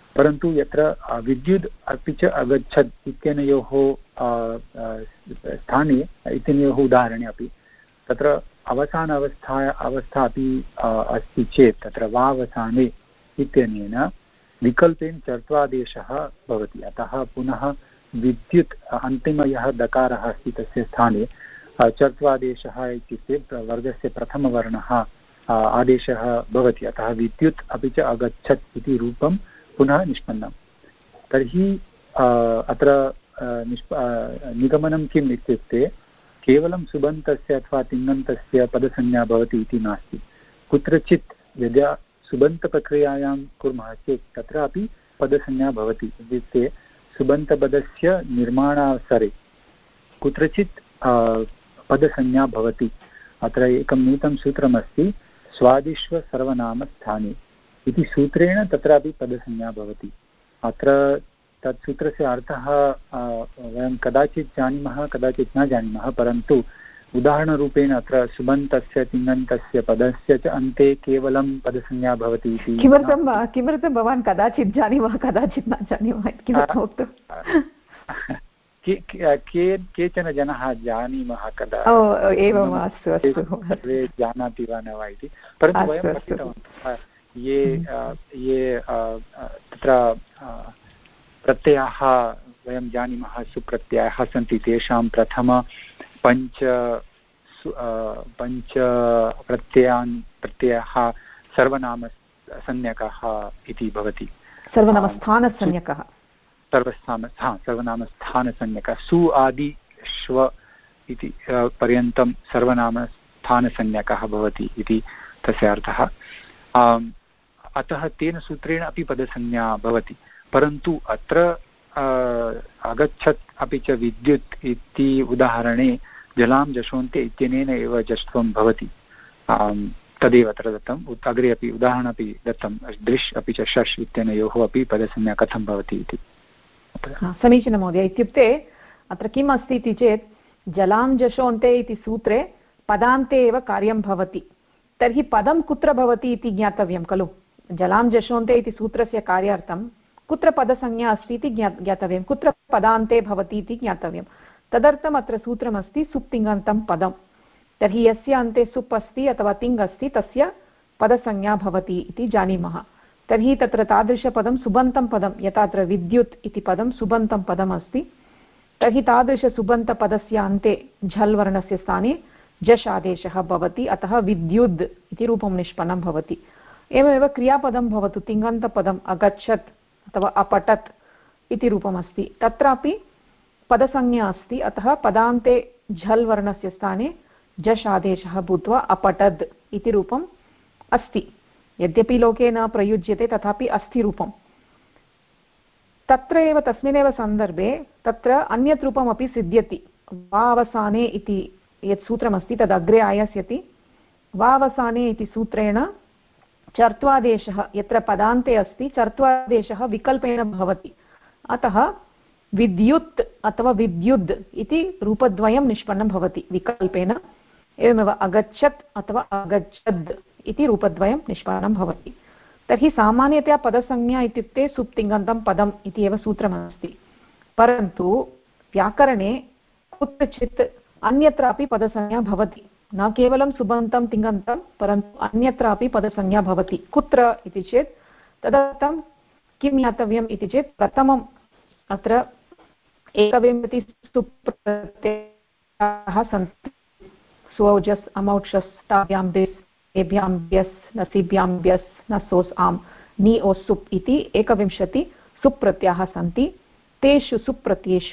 परन्तु यत्र विद्युत् अपि च अगच्छत् इत्यनयोः स्थाने इत्यनयोः उदाहरणे अपि तत्र अवसान अवस्था अपि अस्ति चेत् तत्र वावसाने इत्यनेन विकल्पेन चर्त्वादेशः भवति। अतः पुनः विद्युत् अन्तिमः यः दकारः अस्ति तस्य स्थाने चर्त्वादेशः इत्युक्ते वर्गस्य प्रथमवर्णः आदेशः भवति। अतः विद्युत् अपि च अगच्छत् इति रूपं पुनः निष्पन्नं। तर्हि अत्र निगमनं किम् इत्युक्ते केवलं सुबन्तस्य अथवा तिङन्तस्य पदसंज्ञा भवति इति नास्ति। कुत्रचित् यदा सुबन्तप्रक्रियायां कुर्मः चेत् तत्रापि पदसंज्ञा भवति। इत्युक्ते सुबन्तपदस्य निर्माणावसरे कुत्रचित् पदसंज्ञा भवति। अत्र एकं नूतनं सूत्रमस्ति स्वादिष्व सर्वनामस्थाने इति सूत्रेण तत्रापि पदसंज्ञा भवति। अत्र तत् सूत्रस्य अर्थः वयं कदाचित् जानीमः कदाचित् न जानीमः, परन्तु उदाहरणरूपेण अत्र सुबन्तस्य तिङन्तस्य पदस्य च अन्ते केवलं पदसंज्ञा भवति इति। किमर्थं भवान् कदाचित् जानीमः कदाचित् न जानीमः किमर्थम् उक्तम्? केचन जनाः जानीमः कदा एवम् अस्तु अस्तु जानाति वा न वा इति, परन्तु वयं पठितवन्तः ये तत्र प्रत्ययाः वयं जानीमः सुप्रत्ययाः सन्ति तेषां प्रथम पञ्च प्रत्ययाः सर्वनामसंज्ञकः इति भवति। सर्वनामस्थानसंज्ञकः सर्वनामस्थानसंज्ञकः सु आदि श्व इति पर्यन्तं सर्वनामस्थानसंज्ञकः भवति इति तस्य अर्थः। अतः तेन सूत्रेण अपि पदसंज्ञा भवति, परन्तु अत्र अगच्छत् अपि च विद्युत् इति उदाहरणे जलां जशोन्ते इत्यनेन एव जष्ट्वं भवति। तदेव अत्र दत्तम्। अग्रे अपि उदाहरणमपि दत्तं दृश् अपि च शश् इत्यनयोः अपि पदसंज्ञा कथं भवति इति। समीचीनं महोदय। इत्युक्ते अत्र किम् अस्ति इति चेत् जलां जशोन्ते इति सूत्रे पदान्ते एव कार्यं भवति। तर्हि पदं कुत्र भवति इति ज्ञातव्यं खलु। जलां जशोन्ते इति सूत्रस्य कार्यार्थं कुत्र पदसंज्ञा अस्ति इति ज्ञातव्यं, कुत्र पदान्ते भवति इति ज्ञातव्यं। तदर्थम् अत्र सूत्रमस्ति सुप् तिङन्तं पदं। तर्हि यस्य अन्ते सुप् अस्ति अथवा तिङ् अस्ति तस्य पदसंज्ञा भवति इति जानीमः। तर्हि तत्र तादृशपदं सुबन्तं पदं, यथा अत्र विद्युत् इति पदं सुबन्तं पदम् अस्ति, तर्हि तादृशसुबन्तपदस्य अन्ते झल् वर्णस्य स्थाने जश् आदेशः भवति। अतः विद्युद् इति रूपं निष्पन्नं भवति। एवमेव क्रियापदं भवतु तिङन्तपदम् अगच्छत् अथवा अपठत् इति रूपमस्ति, तत्रापि पदसंज्ञा अस्ति। अतः पदान्ते झल् वर्णस्य स्थाने जश् आदेशः भूत्वा अपठद् इति रूपम् अस्ति। यद्यपि लोके न प्रयुज्यते तथापि अस्ति रूपम्। तत्र एव तस्मिन्नेव सन्दर्भे तत्र अन्यत् रूपमपि सिद्ध्यति। वावसाने इति यत् सूत्रमस्ति तद् अग्रे आयास्यति। वावसाने इति सूत्रेण चर्त्वादेशः यत्र पदान्ते अस्ति चर्त्वादेशः विकल्पेन भवति। अतः विद्युत् अथवा विद्युद् इति रूपद्वयं निष्पन्नं भवति विकल्पेन। एवमेव अगच्छत् अथवा अगच्छद् इति रूपद्वयं निष्पन्नं भवति। तर्हि सामान्यतया पदसंज्ञा इत्युक्ते सुप् तिङन्तं पदम् इति एव सूत्रमस्ति, परन्तु व्याकरणे कुत्रचित् अन्यत्रापि पदसंज्ञा भवति। न केवलं सुबन्तं तिङन्तं परन्तु अन्यत्रापि पदसंज्ञा भवति। कुत्र इति चेत् तदर्थं किं ज्ञातव्यम् इति चेत् प्रथमम् अत्र 21 सुप्रत्ययाः सन्ति। स्वौजस् अमौक्षस् ताभ्यां दिस् एभ्यां व्यस् नसिभ्यां व्यस् नसोस् आम् नि ओस् सुप् इति 21 सुप्रत्ययाः सन्ति। तेषु सुप्रत्ययेषु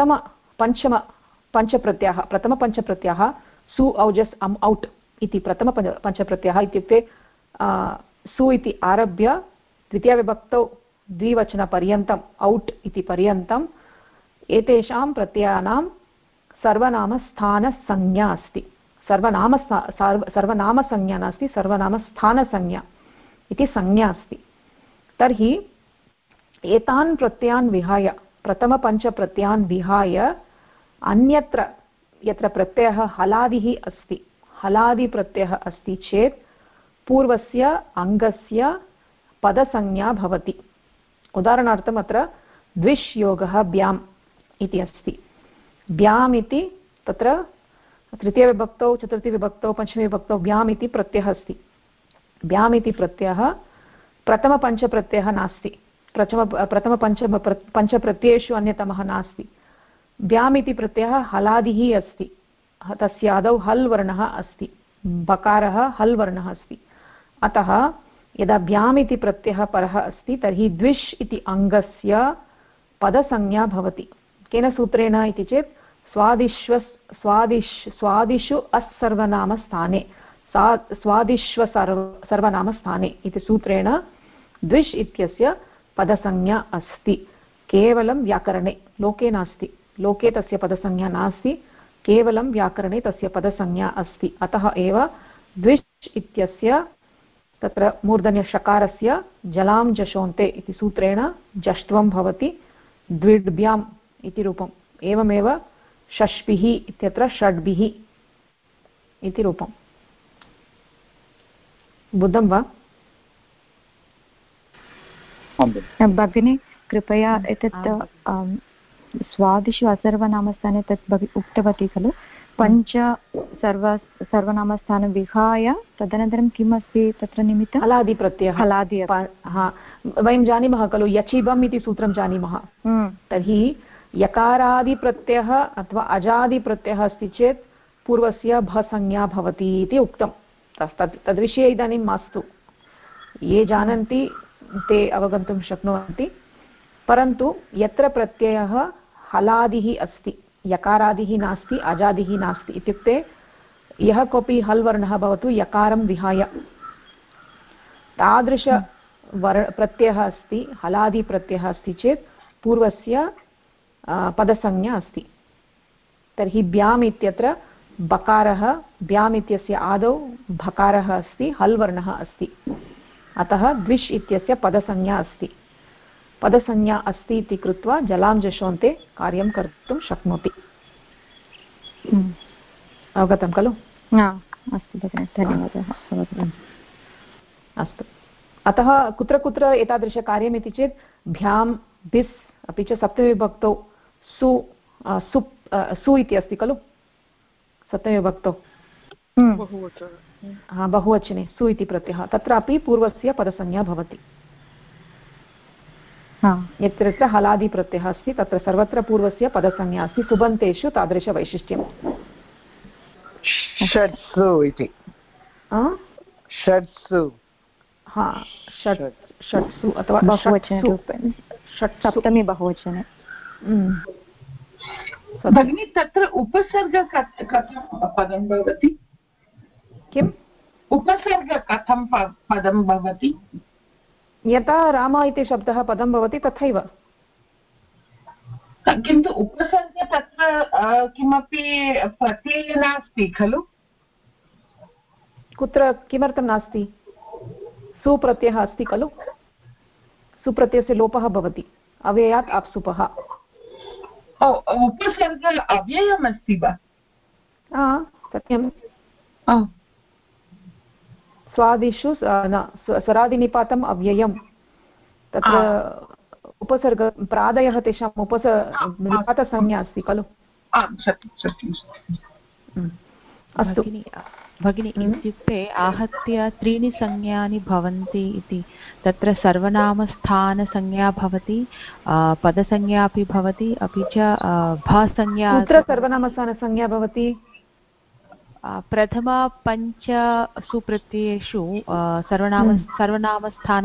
प्रथमपञ्चप्रत्ययाः सु औजस् अम् औट् इति प्रथमपञ्चप्रत्ययः। इत्युक्ते सु इति आरभ्य द्वितीयविभक्तौ द्विवचनपर्यन्तम् औट् इति पर्यन्तम् एतेषां प्रत्ययानां सर्वनामस्थानसंज्ञा अस्ति। सर्वनामसंज्ञा नास्ति, सर्वनामस्थानसंज्ञा इति संज्ञा अस्ति। तर्हि एतान् प्रत्ययान् विहाय प्रथमपञ्चप्रत्ययान् विहाय अन्यत्र यत्र प्रत्ययः हलादिः अस्ति, हलादिप्रत्ययः अस्ति चेत् पूर्वस्य अङ्गस्य पदसंज्ञा भवति। उदाहरणार्थम् अत्र द्विष् योगः ब्याम् इति अस्ति। ब्याम् इति तत्र तृतीयविभक्तौ चतुर्थीविभक्तौ पञ्चमीविभक्तौ ब्याम् इति प्रत्ययः अस्ति। ब्याम् इति प्रत्ययः प्रथमपञ्चप्रत्ययः नास्ति, पञ्चप्रत्ययेषु अन्यतमः नास्ति। ब्याम् इति प्रत्ययः हलादिः अस्ति, तस्य आदौ हल् वर्णः अस्ति, बकारः हल् वर्णः अस्ति। अतः यदा ब्याम् इति प्रत्ययः परः अस्ति तर्हि द्विष् इति अङ्गस्य पदसंज्ञा भवति। केन सूत्रेण इति चेत् स्वादिषु अस्सर्वनामस्थाने सर्वनामस्थाने इति सूत्रेण द्विष् इत्यस्य पदसंज्ञा अस्ति, केवलं व्याकरणे, लोके नास्ति। लोके तस्य पदसंज्ञा नास्ति, केवलं व्याकरणे तस्य पदसंज्ञा अस्ति। अतः एव द्विष् इत्यस्य तत्र मूर्धन्यषकारस्य जलां जशोन्ते इति सूत्रेण जष्ट्वं भवति, द्विड्भ्याम् इति रूपम्। एवमेव षष्भिः इत्यत्र षड्भिः इति रूपम्। बुद्धं वा? भगिनी कृपया एतत् स्वादिषु असर्वनामस्थाने तत् उक्तवती खलु, पञ्च सर्वनामस्थानं विहाय तदनन्तरं किम् अस्ति तत्र निमित्तं? हलादिप्रत्ययः। हलादि, वयं जानीमः खलु यचिबम् इति सूत्रं जानीमः। तर्हि यकारादिप्रत्ययः अथवा अजादिप्रत्ययः अस्ति चेत् पूर्वस्य भसंज्ञा भवति इति उक्तं। तद्विषये इदानीं मास्तु, ये जानन्ति ते अवगन्तुं शक्नुवन्ति। परन्तु यत्र प्रत्ययः हलादिः अस्ति, यकारादिः नास्ति, अजादिः नास्ति, इत्युक्ते यः कोऽपि हल् वर्णः भवतु यकारं विहाय, तादृश प्रत्ययः अस्ति, हलादिप्रत्ययः अस्ति चेत् पूर्वस्य पदसंज्ञा अस्ति। तर्हि ब्याम् इत्यत्र बकारः, ब्याम् इत्यस्य आदौ भकारः अस्ति, हल् वर्णः अस्ति, अतः द्विष् इत्यस्य पदसंज्ञा अस्ति। पदसंज्ञा अस्ति इति कृत्वा जलां जशोन्ते कार्यं कर्तुं शक्नोति। अवगतं खलु? अस्तु भगिनि, धन्यवादः। अस्तु, अतः कुत्र कुत्र एतादृशकार्यम् इति चेत् भ्यां, बिस्, अपि च सप्तमीविभक्तौ सु इति अस्ति खलु, सप्तमीविभक्तौ बहुवचने सु इति प्रत्ययः, तत्रापि पूर्वस्य पदसंज्ञा भवति। यत्र यत्र हलादिप्रत्ययः अस्ति तत्र सर्वत्र पूर्वस्य पदसंज्ञा अस्ति। सुबन्तेषु तादृशवैशिष्ट्यं। षट्सु इति, षट्सु, षट्सु अथवा बहुवचनरूपेण, सप्तमी बहुवचने। भगिनी तत्र उपसर्ग कथं पदं भवति? किम् उपसर्ग कथं पदं भवति? यथा राम इति शब्दः पदं भवति तथैव, किन्तु उपसर्ग तत्र किमपि प्रत्ययः नास्ति खलु? कुत्र, किमर्थं नास्ति? सुप्रत्ययः अस्ति खलु, सुप्रत्ययस्य लोपः भवति, अव्ययात् आप्सुपः। उपसर्ग अव्ययम् अस्ति वा? सत्यं। स्वादिषु स्वरादिनिपातम् अव्ययं, तत्र उपसर्ग प्रादयः तेषाम् निपातसंज्ञा अस्ति खलु। अस्तु भगिनी, इत्युक्ते आहत्य त्रीणि संज्ञानि भवन्ति इति, तत्र सर्वनामस्थानसंज्ञा भवति, पदसंज्ञा अपि भवति, अपि च भासंज्ञा। कुत्र सर्वनामस्थानसंज्ञा भवति? प्रथम पञ्च सुप्रत्ययेषु सर्वनामस्थान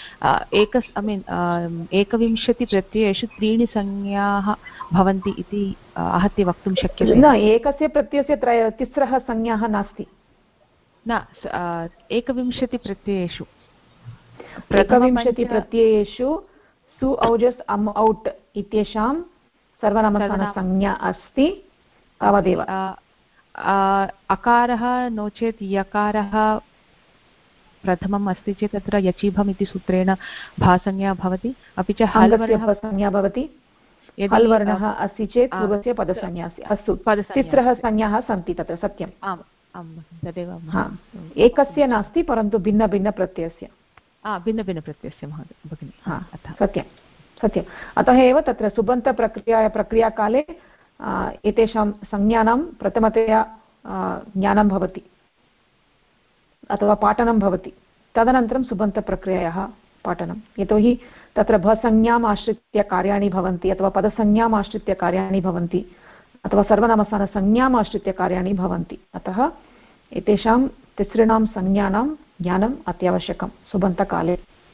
एकविंशति प्रत्ययेषु त्रीणि संज्ञाः भवन्ति इति आहत्य वक्तुं शक्यते। न, एकस्य प्रत्ययस्य तिस्रः संज्ञाः नास्ति। न, एकविंशति प्रत्ययेषु, एकविंशति प्रत्ययेषु सु, औजस्, अम्, औट् इत्येषां सर्वनामस्थानसंज्ञा अस्ति, तावदेव। अकारः नो चेत् यकारः प्रथमम् अस्ति चेत् तत्र यचीभम् इति सूत्रेण भासंज्ञा भवति, अपि च हल्वर्णः संज्ञा भवति। हल्वर्णः अस्ति चेत् पूर्वस्य पदसंज्ञा अस्ति। अस्तु, तिस्रः संज्ञाः सन्ति तत्र, सत्यम्। आम्, तदेव। एकस्य नास्ति, परन्तु भिन्नभिन्नप्रत्ययस्य। भिन्नभिन्नप्रत्ययस्य भगिनि। सत्यं सत्यम्। अतः एव तत्र सुबन्तप्रक्रियाकाले एतेषां संज्ञानां प्रथमतया ज्ञानं भवति अथवा पाठनं भवति, तदनन्तरं सुबन्तप्रक्रियायाः पाठनं। यतोहि तत्र भसंज्ञाम् आश्रित्य कार्याणि भवन्ति अथवा पदसंज्ञाम् आश्रित्य कार्याणि भवन्ति अथवा सर्वनामस्थानसंज्ञाम् आश्रित्य कार्याणि भवन्ति। अतः एतेषां तिसॄणां संज्ञानां ज्ञानम् अत्यावश्यकं सुबन्तकाले।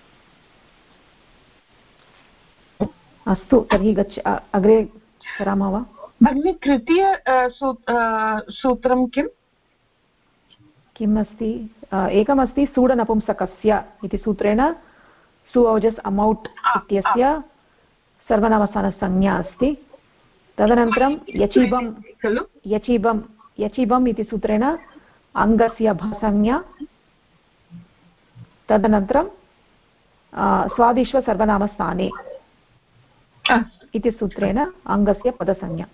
अस्तु, तर्हि अग्रे सरामः वा? भगिनि तृतीय सूत्रं किम् अस्ति? एकमस्ति सूडनपुंसकस्य इति सूत्रेण सु औजस् अमौट् इत्यस्य सर्वनामस्थानसंज्ञा अस्ति। तदनन्तरं यचीबम् इति सूत्रेण अङ्गस्य भसंज्ञा। तदनन्तरं स्वादिश्वसर्वनामस्थाने इति सूत्रेण अङ्गस्य पदसंज्ञा।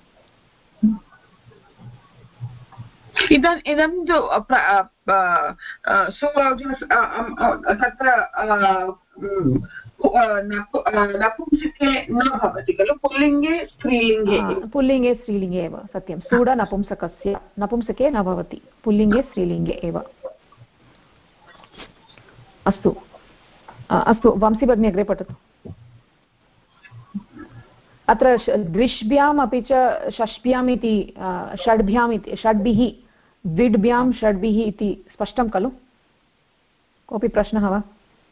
इदं तत्र नपुंसके न भवति खलु, पुल्लिङ्गे स्त्रीलिङ्गे एव। सत्यं, सूड नपुंसकस्य नपुंसके न भवति, पुल्लिङ्गे स्त्रीलिङ्गे एव। अस्तु अस्तु, वंशी भगिनी अग्रे पठतु। अत्र द्विष्भ्याम् अपि च षष्भ्याम् इति षड्भ्याम् इति षड्भिः द्विड्भ्यां षड्भिः इति स्पष्टं खलु? कोऽपि प्रश्नः वा?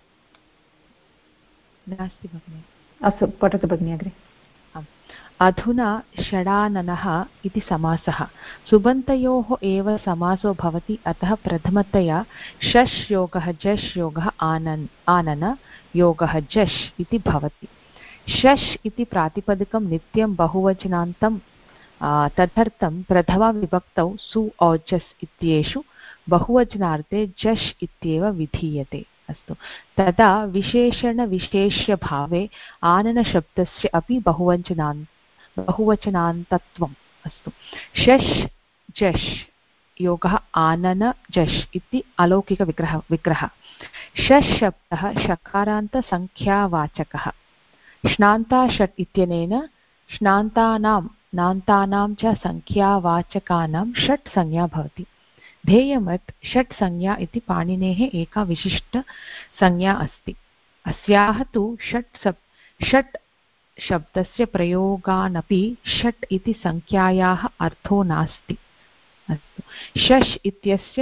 नास्ति भगिनि। अस्तु, पठतु भगिनि अग्रे। अधुना षडाननः इति समासः सुबन्तयोः एव समासो भवति। अतः प्रथमतया शश् योगः जश् योगः आनन योगः जश् इति भवति। शश् इति प्रातिपदिकं नित्यं बहुवचनान्तं, तदर्थं प्रथमाविभक्तौ सु औजस् इत्येषु बहुवचनार्थे जश् इत्येव विधीयते। अस्तु, तदा विशेषणविशेष्यभावे आननशब्दस्य अपि बहुवचनान्तत्वम्। अस्तु, शश् जश् योगः आनन जश् इति अलौकिकविग्रहः। शश् शब्दः शकारान्तसङ्ख्यावाचकः। श्नान्ता षट् इत्यनेन नान्तानां च संख्यावाचकानां षट् संज्ञा भवति। ध्येयमत् षट् संज्ञा इति पाणिनेः एका विशिष्टसंज्ञा अस्ति। अस्याः तु षट् शब्दस्य प्रयोगानपि षट् इति संख्यायाः अर्थो नास्ति। अस्तु, शश् इत्यस्य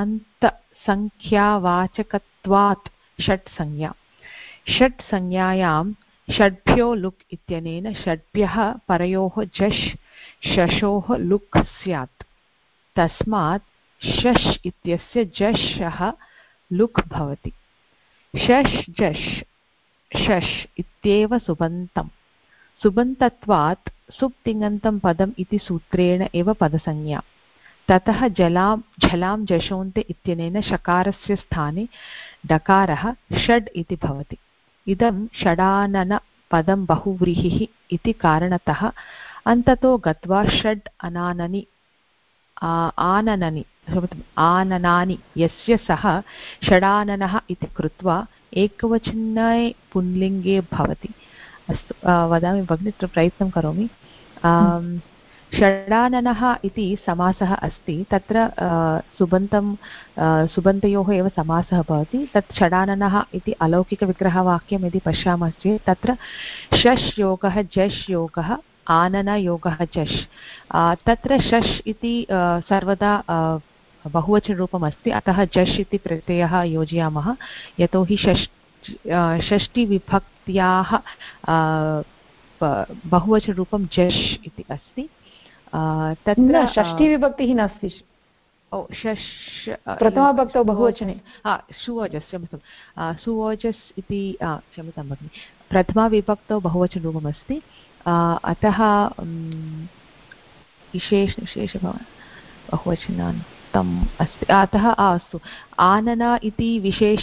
श्नान्तसंख्यावाचकत्वात् षट् संज्ञा। षट् संज्ञायां षड्भ्यो लुक् इत्यनेन षड्भ्यः परयोः जश् शशोः लुक् स्यात्। तस्मात् शश् इत्यस्य जश्ः लुक् भवति। शश् जश् शश् इत्येव सुबन्तं। सुबन्तत्वात् सुप्तिङन्तं पदम् इति सूत्रेण एव पदसंज्ञा। ततः झलां जशोन्ते इत्यनेन शकारस्य स्थाने डकारः षड् इति भवति। इदं षडानन पदं बहुव्रीहिः इति कारणतः अन्ततो गत्वा षड् आननानि यस्य सः षडाननः इति कृत्वा एकवचने पुंलिङ्गे भवति। अस्तु, वदामि भगिनि, प्रयत्नं करोमि। षडाननः इति समासः अस्ति। तत्र सुबन्तयोः एव समासः भवति। तत् षडाननः इति अलौकिकविग्रहवाक्यं यदि पश्यामश्चेत् तत्र शश् योगः जश् योगः आननयोगः जश्। तत्र शश् इति सर्वदा बहुवचनरूपम् अस्ति, अतः जश् इति प्रत्ययः योजयामः। यतोहि षष्टिविभक्त्याः बहुवचनरूपं जश् इति अस्ति। तत्र षष्टिविभक्तिः नास्ति। प्रथमाविभक्तौ बहुवचने सुओजस्, सुओजस् इति क्षम्यतां भगिनि, प्रथमाविभक्तौ बहुवचनरूपमस्ति। अतः बहुवचनान्तम् अस्ति। अतः अस्तु, आनन इति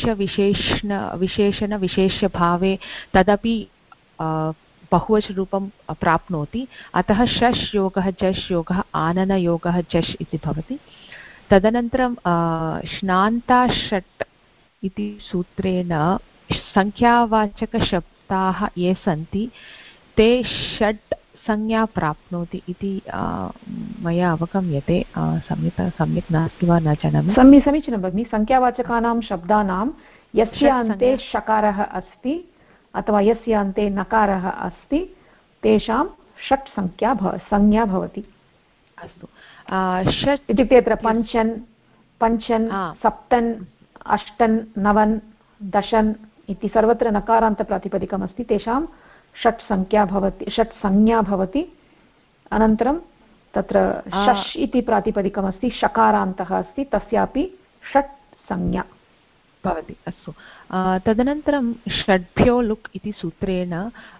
विशेषणविशेष्यभावे तदपि बहुवचनरूपं प्राप्नोति। अतः शश् योगः जश् योगः आननयोगः जश् इति भवति। तदनन्तरं श्नान्ता षट् इति सूत्रेण संख्यावाचकशब्दाः ये सन्ति ते षट् संज्ञा प्राप्नोति इति मया अवगम्यते। सम्यक् नास्ति वा न जानामि। समीचीनं भगिनि। संख्यावाचकानां शब्दानां यस्य अन्ते षकारः अस्ति अथवा यस्य अन्ते नकारः अस्ति तेषां षट् संज्ञा भवति। अस्तु, षट् इत्युक्ते अत्र पञ्चन् सप्तन् अष्टन् नवन् दशन् इति सर्वत्र नकारान्तप्रातिपदिकम् अस्ति, तेषां षट् संज्ञा भवति। अनन्तरं तत्र षष् इति प्रातिपदिकमस्ति, षकारान्तः अस्ति, तस्यापि षट् संज्ञा भवति। अस्तु, तदनन्तरं षड्भ्यो लुक् इति सूत्रेण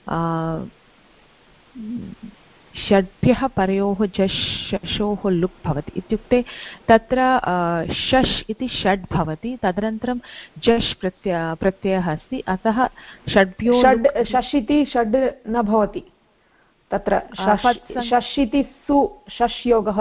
षड्भ्यः परयोः जशोः लुक् भवति। इत्युक्ते तत्र शश् इति षड् भवति, तदनन्तरं जश् प्रत्ययः अस्ति, अतः षड्भ्यो शश् इति षड् न भवति। तत्र शश् इति सु शश्योगः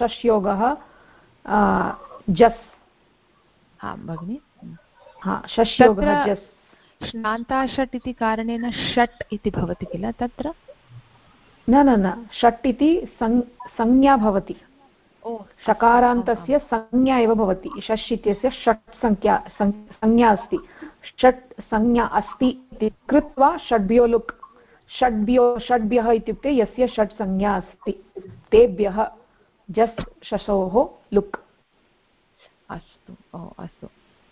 जस् भगिनि, शश्योगः जस्। श्नान्ताषट् इति कारणेन षट् इति भवति किल तत्र? न षट् इति संज्ञा भवति, षकारान्तस्य संज्ञा एव भवति। षष् इत्यस्य षट् संज्ञा अस्ति, षट् संज्ञा अस्ति इति कृत्वा षड्भ्यो लुक्। षड्भ्यः इत्युक्ते यस्य षट् संज्ञा अस्ति तेभ्यः जस् शशोः लुक्। अस्तु,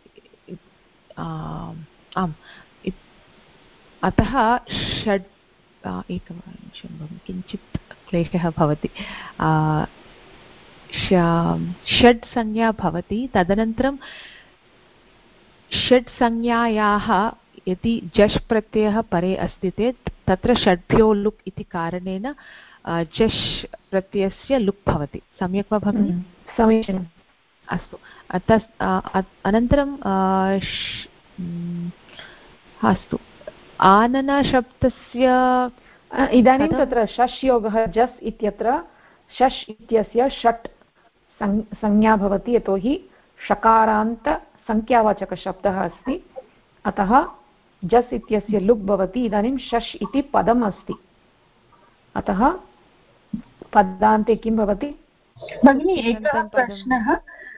आम्, अतः षड् एकनिमिषं भगिनि, किञ्चित् क्लेशः भवति। षड् संज्ञा भवति, तदनन्तरं षड् संज्ञायाः यदि जश् प्रत्ययः परे अस्ति चेत् तत्र षड्भ्यो लुक् इति कारणेन जश् प्रत्ययस्य लुक् भवति। सम्यक् वा भगिनि? समीचीनम्। अस्तु, अनन्तरं अस्तु, आननशब्दस्य इदानीं तत्र शश् योगः जस् इत्यत्र शश् इत्यस्य षट् संज्ञा भवति, यतोहि षकारान्त संख्यावाचकशब्दः अस्ति, अतः जस् इत्यस्य लुक् भवति। इदानीं शश् इति पदम् अस्ति, अतः पदान्ते किं भवति भगिनि? एकः प्रश्नः।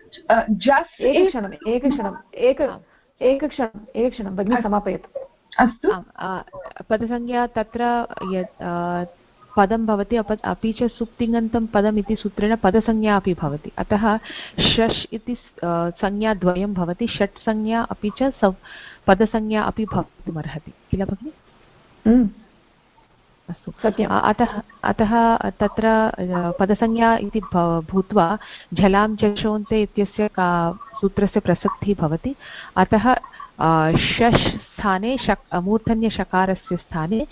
एकक्षणं भगिनि, समापयतु। अस्तु, पदसंज्ञा तत्र यत् पदं भवति, अपि च सुप्तिङन्तं पदम् इति सूत्रेण पदसंज्ञा अपि भवति, अतः शश् इति संज्ञाद्वयं भवति, षट् संज्ञा अपि च पदसंज्ञा अपि भवितुमर्हति किल भगिनि? अस्तु, सत्यम्। अतः तत्र पदसंज्ञा इति भूत्वा झलां जशोन्ते इत्यस्य सूत्रस्य प्रसक्तिः भवति, अतः शश् स्थाने मूर्धन्यषकारस्य स्थाने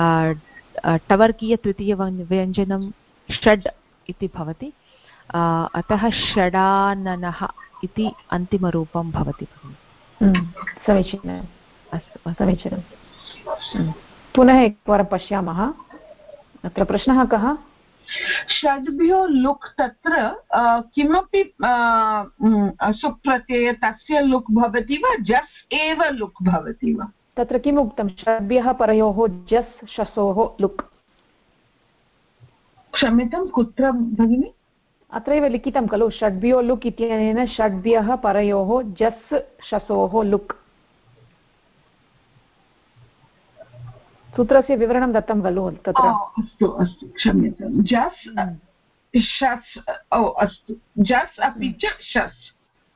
टवर्गीयतृतीयव्यञ्जनं षड् इति भवति, अतः षडाननः इति अन्तिमरूपं भवति। समीचीनम्। अस्तु, समीचीनं। पुनः एकवारं पश्यामः। अत्र प्रश्नः कः? षड्भ्यो लुक् तत्र किमपि सुप्रत्यय तस्य लुक् भवति वा, जस् एव लुक् भवति वा? तत्र किम् उक्तं? षड्भ्यः परयोः जस् शसोः लुक्। क्षम्यतां, कुत्र भगिनि? अत्रैव लिखितं खलु, षड्भ्यो लुक् इत्यनेन षड्भ्यः परयोः जस् शसोः लुक्। सूत्रस्य विवरणं दत्तं खलु तत्र। अस्तु, क्षम्यतां। जस् शस्, अस्तु, जस् अपि च शस्।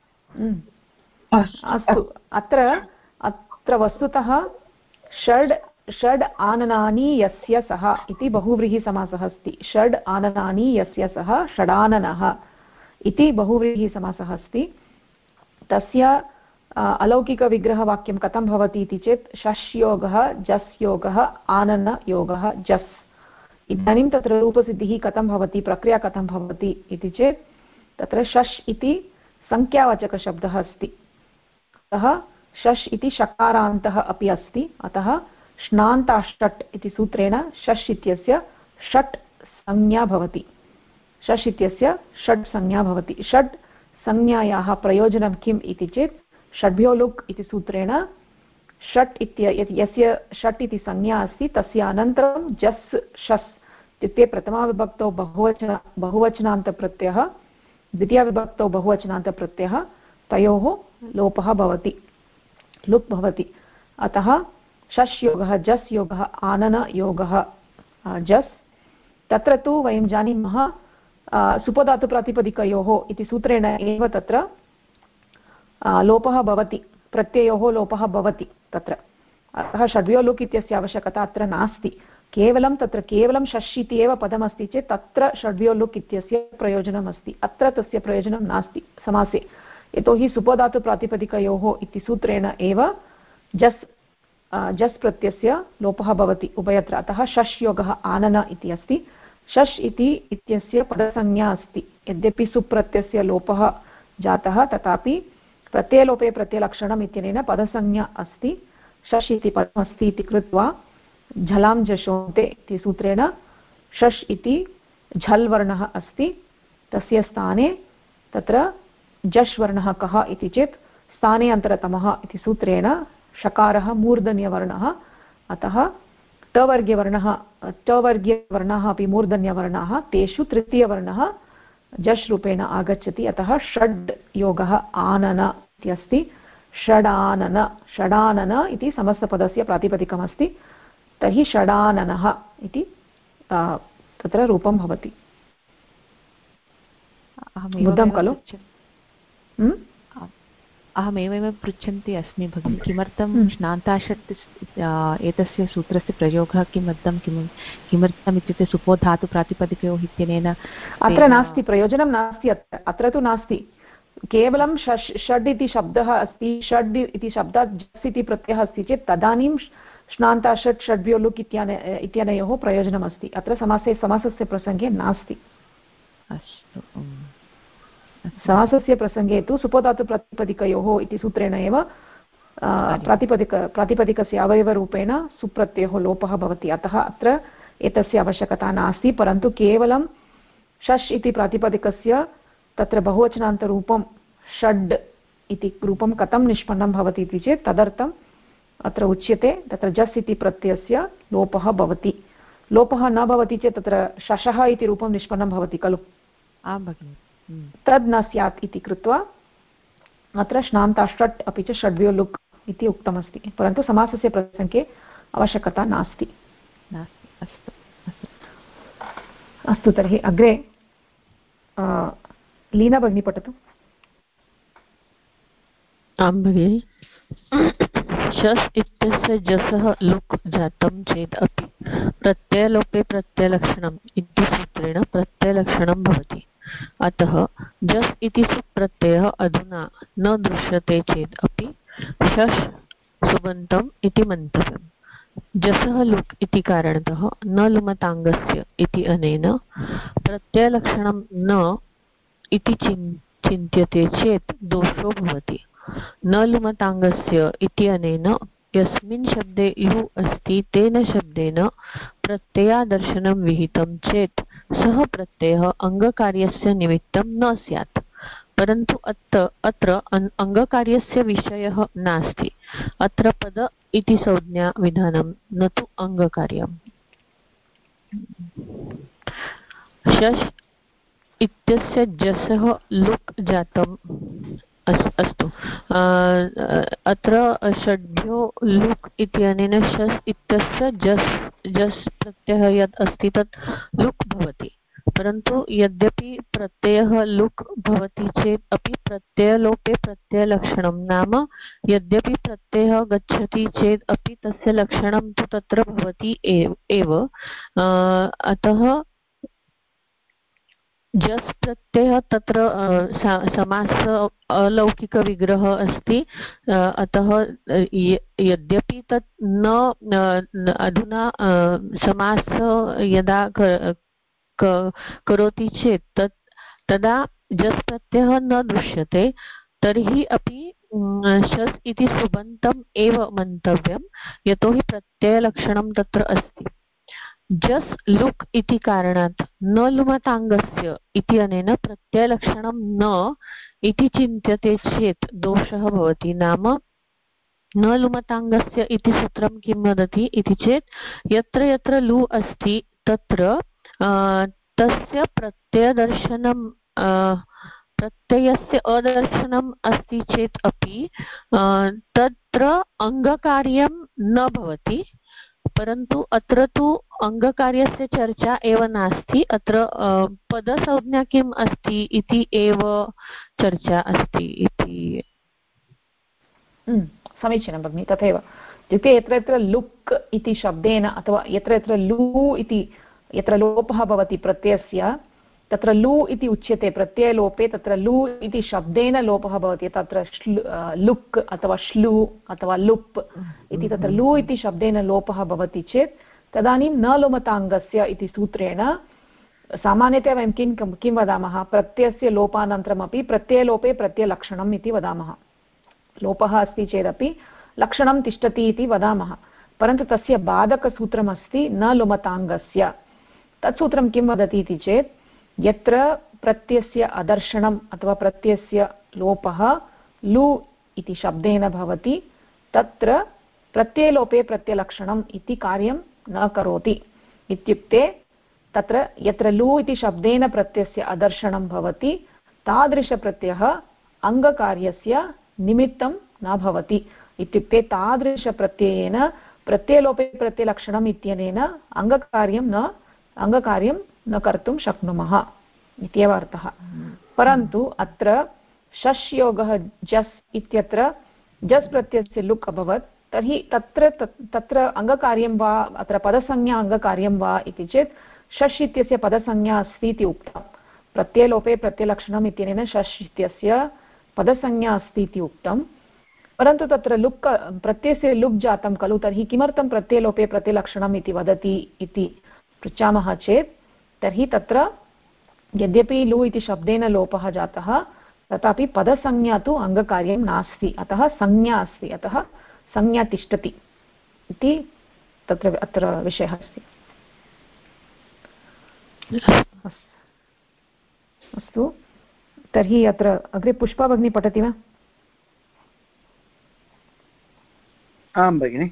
अस्तु, अत्र वस्तुतः षड् आननानि यस्य सः इति बहुव्रीहिसमासः अस्ति। षड् आननानि यस्य सः षडाननः इति बहुव्रीहिसमासः अस्ति। तस्य अलौकिकविग्रहवाक्यं कथं भवति इति चेत् शश् योगः जस् योगः आननयोगः जस्। इदानीं तत्र रूपसिद्धिः कथं भवति, प्रक्रिया कथं भवति इति चेत् तत्र शश् इति संख्यावाचकशब्दः अस्ति, अतः शश् इति षकारान्तः अपि अस्ति, अतः श्नान्ताष्टट् इति सूत्रेण शश् इत्यस्य षट् संज्ञा भवति। शश् इत्यस्य षट् संज्ञा भवति। षट् संज्ञायाः प्रयोजनं किम् इति चेत् षड्भ्यो लुक् इति सूत्रेण षट् यस्य षट् इति संज्ञा अस्ति तस्य अनन्तरं जस् शस् इत्युक्ते प्रथमाविभक्तौ बहुवचनान्तप्रत्ययः द्वितीयाविभक्तौ बहुवचनान्तप्रत्ययः तयोः लोपः भवति लुप् भवति। अतः शस् योगः जस् योगः आननयोगः जस्। तत्र तु वयं जानीमः सुपधातुप्रातिपदिकयोः इति सूत्रेण एव तत्र लोपः भवति, प्रत्ययोः लोपः भवति तत्र। अतः षड्व्यो लुक् इत्यस्य आवश्यकता अत्र नास्ति। केवलं शश् इति एव पदमस्ति चेत् तत्र षड्व्यो लुक् इत्यस्य प्रयोजनम् अस्ति। अत्र तस्य प्रयोजनं नास्ति समासे, यतोहि सुपधातुप्रातिपदिकयोः इति सूत्रेण एव जस् प्रत्ययस्य लोपः भवति उभयत्र। अतः शश् योगः आनन इति अस्ति। शश् इत्यस्य पदसंज्ञा अस्ति। यद्यपि सुप्रत्ययस्य लोपः जातः तथापि प्रत्ययलोपे प्रत्ययलक्षणम् इत्यनेन पदसंज्ञा अस्ति। शश् इति पदमस्ति इति कृत्वा झलां जशोन्ते इति सूत्रेण शश् इति झल् वर्णः अस्ति। तस्य स्थाने तत्र जश् वर्णः कः इति चेत् स्थाने अन्तरतमः इति सूत्रेण षकारः मूर्धन्यवर्णः। अतः टवर्गीयवर्णाः अपि मूर्धन्यवर्णाः, तेषु तृतीयवर्णः जश् रूपेण आगच्छति। अतः षड् योगः आनन इति अस्ति। षडानन इति समस्तपदस्य प्रातिपदिकमस्ति। तर्हि षडाननः इति तत्र रूपं भवति। बुद्धं खलु? अहमेवमेव पृच्छन्ती अस्मि भगिनि, किमर्थं श्नान्ताषट् एतस्य सूत्रस्य प्रयोगः किमर्थम् इत्युक्ते सुपोधातु प्रातिपदिकयोः इत्यनेन अत्र नास्ति, प्रयोजनं नास्ति अत्र तु नास्ति। केवलं षड् इति शब्दः अस्ति, षड् इति शब्दात् जस् इति प्रत्ययः अस्ति चेत् तदानीं श्नान्ताषट् षड्व्यो लुक् इत्यनयोः प्रयोजनमस्ति। अत्र समासस्य प्रसङ्गे नास्ति। अस्तु, समासस्य प्रसङ्गे तु सुपोधातुप्रातिपदिकयोः इति सूत्रेण एव प्रातिपदिकस्य अवयवरूपेण सुप्रत्ययोः लोपः भवति। अतः अत्र एतस्य आवश्यकता नास्ति। परन्तु केवलं शश् इति प्रातिपदिकस्य तत्र बहुवचनान्तरूपं षड् इति रूपं कथं निष्पन्नं भवति इति चेत् तदर्थम् अत्र उच्यते तत्र जस् इति प्रत्ययस्य लोपः भवति। लोपः न भवति चेत् तत्र शशः इति रूपं निष्पन्नं भवति खलु? आं भगिनि, तद् न स्यात् इति कृत्वा अत्र श्नान्ताषट् अपि च षड्व्यो लुक् इति उक्तमस्ति। परन्तु समासस्य प्रसङ्गे आवश्यकता नास्ति। अस्तु, तर्हि अग्रे लीना भगिनी पठतु। आं भगिनि। शस् इत्यस्य जसः लुक् जातं चेत् अपि प्रत्ययलोपे प्रत्ययलक्षणम् इति सूत्रेण प्रत्ययलक्षणं भवति। अतः जस् इति सुप्रत्ययः अधुना न दृश्यते चेत् अपि शस् सुबन्तम् इति मन्तव्यम्। जसः लुक् इति कारणतः न लुमताङ्गस्य इति अनेन प्रत्ययलक्षणं न इति चिन्त्यते चेत् दोषो भवति। न लुमताङ्गस्य इति अनेन यस्मिन् शब्दे लु अस्ति तेन शब्देन प्रत्ययादर्शनं विहितं चेत् सः प्रत्ययः अङ्गकार्यस्य निमित्तं न स्यात्। परन्तु अत्र अङ्गकार्यस्य विषयः नास्ति। अत्र पद इति संज्ञा विधानं न तु अङ्गकार्यम्। शस् इत्यस्य जसः लुक् जातम् अस्तु। अत्र षड्भ्यो लुक् इत्यनेन शस् इत्यस्य जस् प्रत्ययः यत् अस्ति तत् लुक् भवति। परन्तु यद्यपि प्रत्ययः लुक् भवति चेत् अपि प्रत्ययलोपे प्रत्ययलक्षणं, नाम यद्यपि प्रत्ययः गच्छति चेत् अपि तस्य लक्षणं तु तत्र भवति एव। अतः जस् प्रत्ययः तत्र समास अलौकिकविग्रहः अस्ति। अतः यद्यपि तत् न अधुना समास यदा करोति चेत् तदा जस् प्रत्ययः न दृश्यते, तर्हि अपि शस् इति सुबन्तम् एव मन्तव्यं, यतोहि प्रत्ययलक्षणं तत्र अस्ति। जस् लुक् इति कारणात् न लुमताङ्गस्य इति अनेन प्रत्ययलक्षणं न इति चिन्त्यते चेत् दोषः भवति। नाम न लुमताङ्गस्य इति सूत्रं किं वदति इति चेत् यत्र यत्र लु अस्ति तत्र तस्य प्रत्ययदर्शनं प्रत्ययस्य अदर्शनम् अस्ति चेत् अपि तत्र अङ्गकार्यं न भवति, परन्तु अत्र तु अङ्गकार्यस्य चर्चा एव नास्ति। अत्र पदसंज्ञा किम् अस्ति इति एव चर्चा अस्ति इति। समीचीनं भगिनि। तथैव इत्युक्ते यत्र यत्र लुक् इति शब्देन अथवा यत्र यत्र लू इति यत्र लोपः भवति प्रत्ययस्य तत्र लू इति उच्यते। प्रत्ययलोपे तत्र लू इति शब्देन लोपः भवति। तत्र लुक् अथवा श्लू अथवा लुप् इति तत्र लू इति शब्देन लोपः भवति चेत् तदानीं न लुमताङ्गस्य इति सूत्रेण सामान्यतया वयं किं वदामः, प्रत्ययस्य लोपानन्तरमपि प्रत्ययलोपे प्रत्ययलक्षणम् इति वदामः। लोपः अस्ति चेदपि लक्षणं तिष्ठति इति वदामः, परन्तु तस्य बाधकसूत्रमस्ति न लुमताङ्गस्य। तत् सूत्रं किं वदति इति चेत् यत्र प्रत्ययस्य अदर्शनम् अथवा प्रत्ययस्य लोपः लु इति शब्देन भवति तत्र प्रत्ययलोपे प्रत्ययलक्षणम् इति कार्यं न करोति। इत्युक्ते तत्र यत्र लु इति शब्देन प्रत्ययस्य अदर्शनं भवति तादृशप्रत्ययः अङ्गकार्यस्य निमित्तं न भवति। इत्युक्ते तादृशप्रत्ययेन प्रत्ययलोपे प्रत्ययलक्षणम् इत्यनेन अङ्गकार्यं न कर्तुं शक्नुमः इत्येव अर्थः। परन्तु अत्र शश् योगः जस् इत्यत्र जस् प्रत्ययस्य लुक् अभवत् तर्हि तत्र अङ्गकार्यं वा अत्र पदसंज्ञा अङ्गकार्यं वा इति चेत् शश् इत्यस्य पदसंज्ञा अस्ति इति उक्तं। प्रत्ययलोपे प्रत्ययलक्षणम् इत्यनेन शश् इत्यस्य पदसंज्ञा अस्ति इति उक्तं, परन्तु तत्र लुक् प्रत्ययस्य लुक् जातं खलु, तर्हि किमर्थं प्रत्ययलोपे प्रत्ययलक्षणम् इति वदति इति पृच्छामः चेत् तर्हि तत्र यद्यपि लु इति शब्देन लोपः जातः तथापि पदसंज्ञा तु अङ्गकार्यं नास्ति, अतः संज्ञा अस्ति, अतः संज्ञा तिष्ठति इति तत्र अत्र विषयः अस्ति। अस्तु, तर्हि अत्र अग्रे पुष्पा भगिनी पठति वा? आं भगिनि।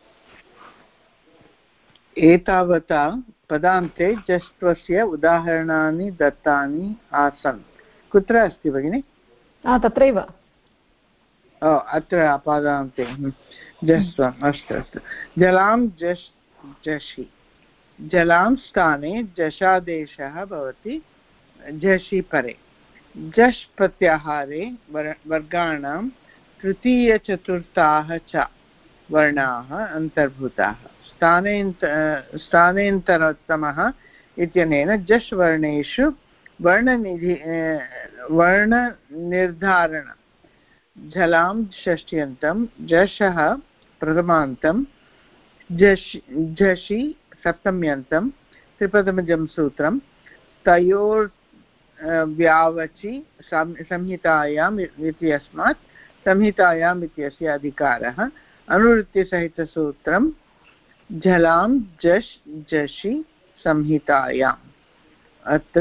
एतावता पदान्ते जस्त्वस्य उदाहरणानि दत्तानि आसन्। कुत्र अस्ति भगिनि? तत्रैव अत्र पदान्ते जस्त्वम्। अस्तु अस्तु। जलां जषि, जलां स्थाने जशादेशः भवति जषि परे। जश् प्रत्याहारे वर्गाणां तृतीयचतुर्थाः च वर्णाः अन्तर्भूताः। स्थानेन्तरोत्तमः इत्यनेन जश् वर्णेषु वर्णनिर्धारण झलां षष्ट्यन्तं, जशः प्रथमान्तं, झषि सप्तम्यन्तं, त्रिपदमजं सूत्रं तयोर्व्यावचि संहितायाम् इत्यस्मात् संहितायाम् इत्यस्य अधिकारः। अनुवृत्तिसहितसूत्रं झलां जश् जषि संहितायाम्। अत्र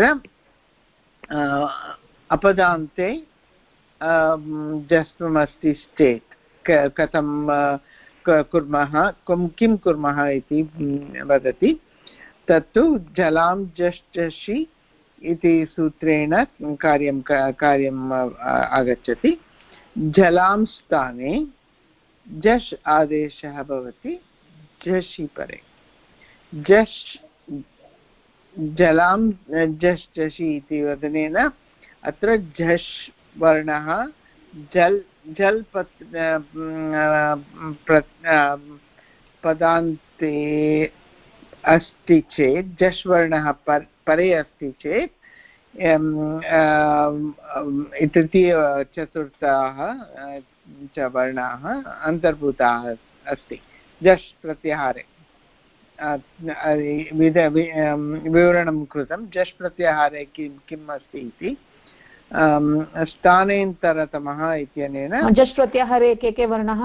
अपदान्ते जस्त्वमस्ति चेत् कथं कुर्मः, किं कुर्मः इति वदति। तत्तु झलां जश् जषि इति सूत्रेण कार्यम् आगच्छति। झलां स्थाने जश् आदेशः भवति झषि परे। जश् झलां जश् जषि इति वदनेन अत्र झष् वर्णः जल् पदान्ते अस्ति चेत्, जश् वर्णः परे अस्ति चेत् तृतीयचतुर्थाः च वर्णाः अन्तर्भूताः अस्ति जश् प्रत्याहारे। विवरणं कृतं जश् प्रत्याहारे किम् अस्ति इति। स्थानेन्तरतमः इत्यनेन जश् प्रत्याहारे के वर्णाः?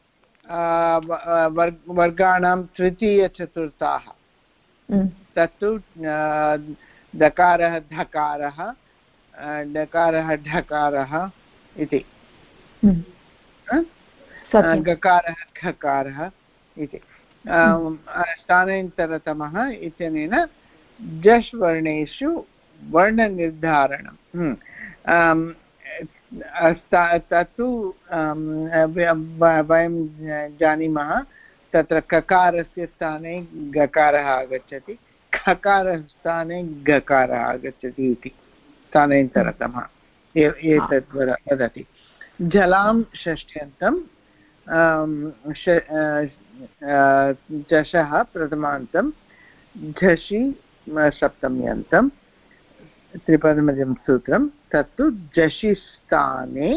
वर्गाणां तृतीयचतुर्थाः। तत्तु दकारः धकारः डकारः ढकारः इति। गकारः खकारः इति स्थानान्तरतमः इत्यनेन जश् वर्णेषु वर्णनिर्धारणं तत्तु वयं जानीमः तत्र ककारस्य स्थाने गकारः आगच्छति खकारस्थाने गकारः आगच्छति इति स्थानान्तरतमः एतद् वदति जलां षष्ट्यन्तं जशः प्रथमान्तं झषि सप्तम्यन्तं त्रिपदमध्यं सूत्रं तत्तु झषि स्थाने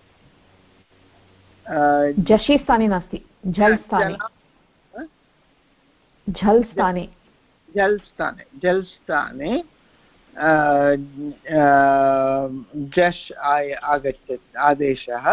झषि स्थाने नास्ति झल् स्थाने जल् स्थाने जश् आगच्छति आदेशः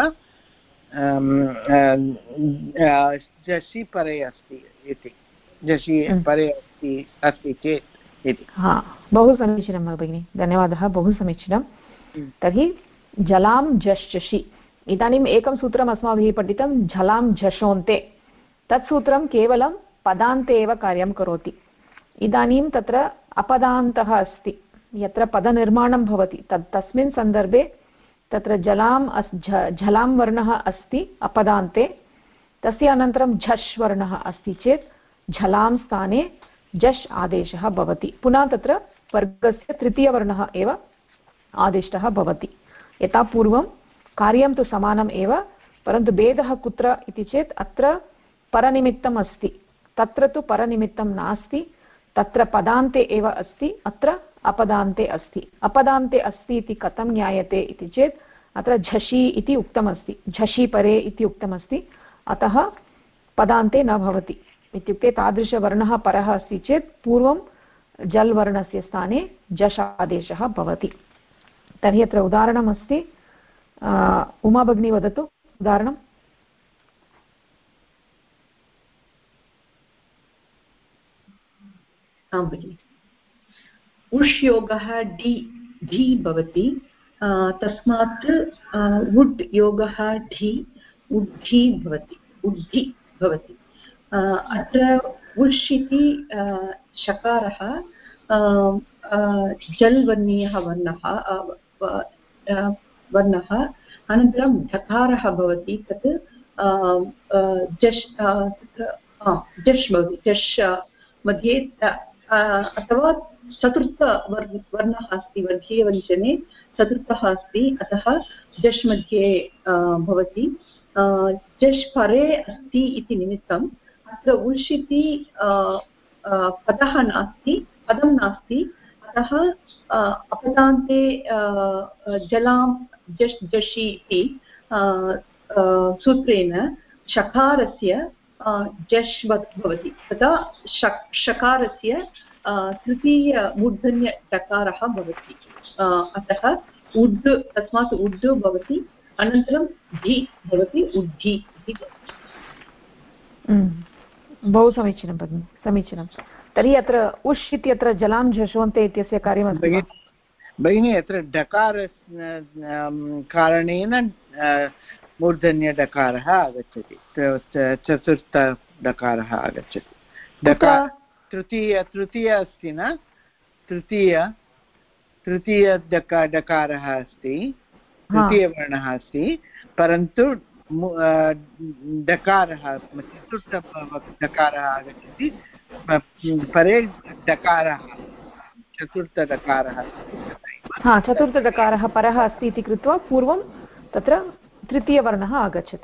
झषि परे अस्ति इति झषि परे अस्ति चेत् इति बहु समीचीनं भगिनि धन्यवादः बहु समीचीनं तर्हि जलां झषि इदानीम् एकं सूत्रम् अस्माभिः पठितं झलां झषोन्ते तत् सूत्रं केवलं पदान्ते एव कार्यं करोति इदानीं तत्र अपदान्तः अस्ति यत्र पदनिर्माणं भवति तस्मिन् सन्दर्भे तत्र झलां वर्णः अस्ति अपदान्ते तस्य अनन्तरं झष् वर्णः अस्ति चेत् झलां स्थाने झष् आदेशः भवति पुनः तत्र वर्गस्य तृतीयवर्णः एव आदिष्टः भवति यथा पूर्वं कार्यं तु समानम् एव परन्तु भेदः कुत्र इति चेत् अत्र परनिमित्तम् अस्ति तत्र तु परनिमित्तं नास्ति तत्र पदान्ते एव अस्ति अत्र अपदान्ते अस्ति अपदान्ते अस्ति इति कथं ज्ञायते इति चेत् अत्र झषि इति उक्तमस्ति झषि परे इति उक्तमस्ति अतः पदान्ते न भवति इत्युक्ते तादृशवर्णः परः अस्ति चेत् पूर्वं जल् वर्णस्य स्थाने झष् आदेशः भवति तर्हि अत्र उदाहरणमस्ति उमा भगिनी वदतु उदाहरणम् आं भगिनि उष् योगः ढि भवति तस्मात् वुड् योगः ढि उड्ढि भवति अत्र उष् इति शकारः जल् वर्णीयः वर्णः अनन्तरं ढकारः भवति तत् जश् भवति जश् मध्ये अथवा चतुर्थवर्णः अस्ति वर्गीयव्यञ्जने चतुर्थः अस्ति अतः जश् मध्ये भवति जश् परे अस्ति इति निमित्तम् अत्र उष् इति पदं नास्ति अतः अपदान्ते जलां झषि इति सूत्रेण शकारस्य जश् भवति तदा शकारस्य तृतीयमूर्धन्यडकारः भवति अतः उड् तस्मात् उड् भवति अनन्तरं ढि भवति उड्ढि इति बहु समीचीनं भगिनि समीचीनं तर्हि अत्र उष् इत्यत्र जलां झषोन्ते इत्यस्य कार्यमस्ति भगिनी अत्र डकार कारणेन मूर्धन्यडकारः आगच्छति चतुर्थडकारः आगच्छति डकार तृतीय अस्ति न तृतीयडकारः अस्ति तृतीयवर्णः अस्ति परन्तु डकारः चतुर्थडकारः आगच्छति परे डकारः चतुर्थडकारः चतुर्थडकारः परः अस्ति इति कृत्वा पूर्वं तत्र तृतीयवर्णः आगच्छति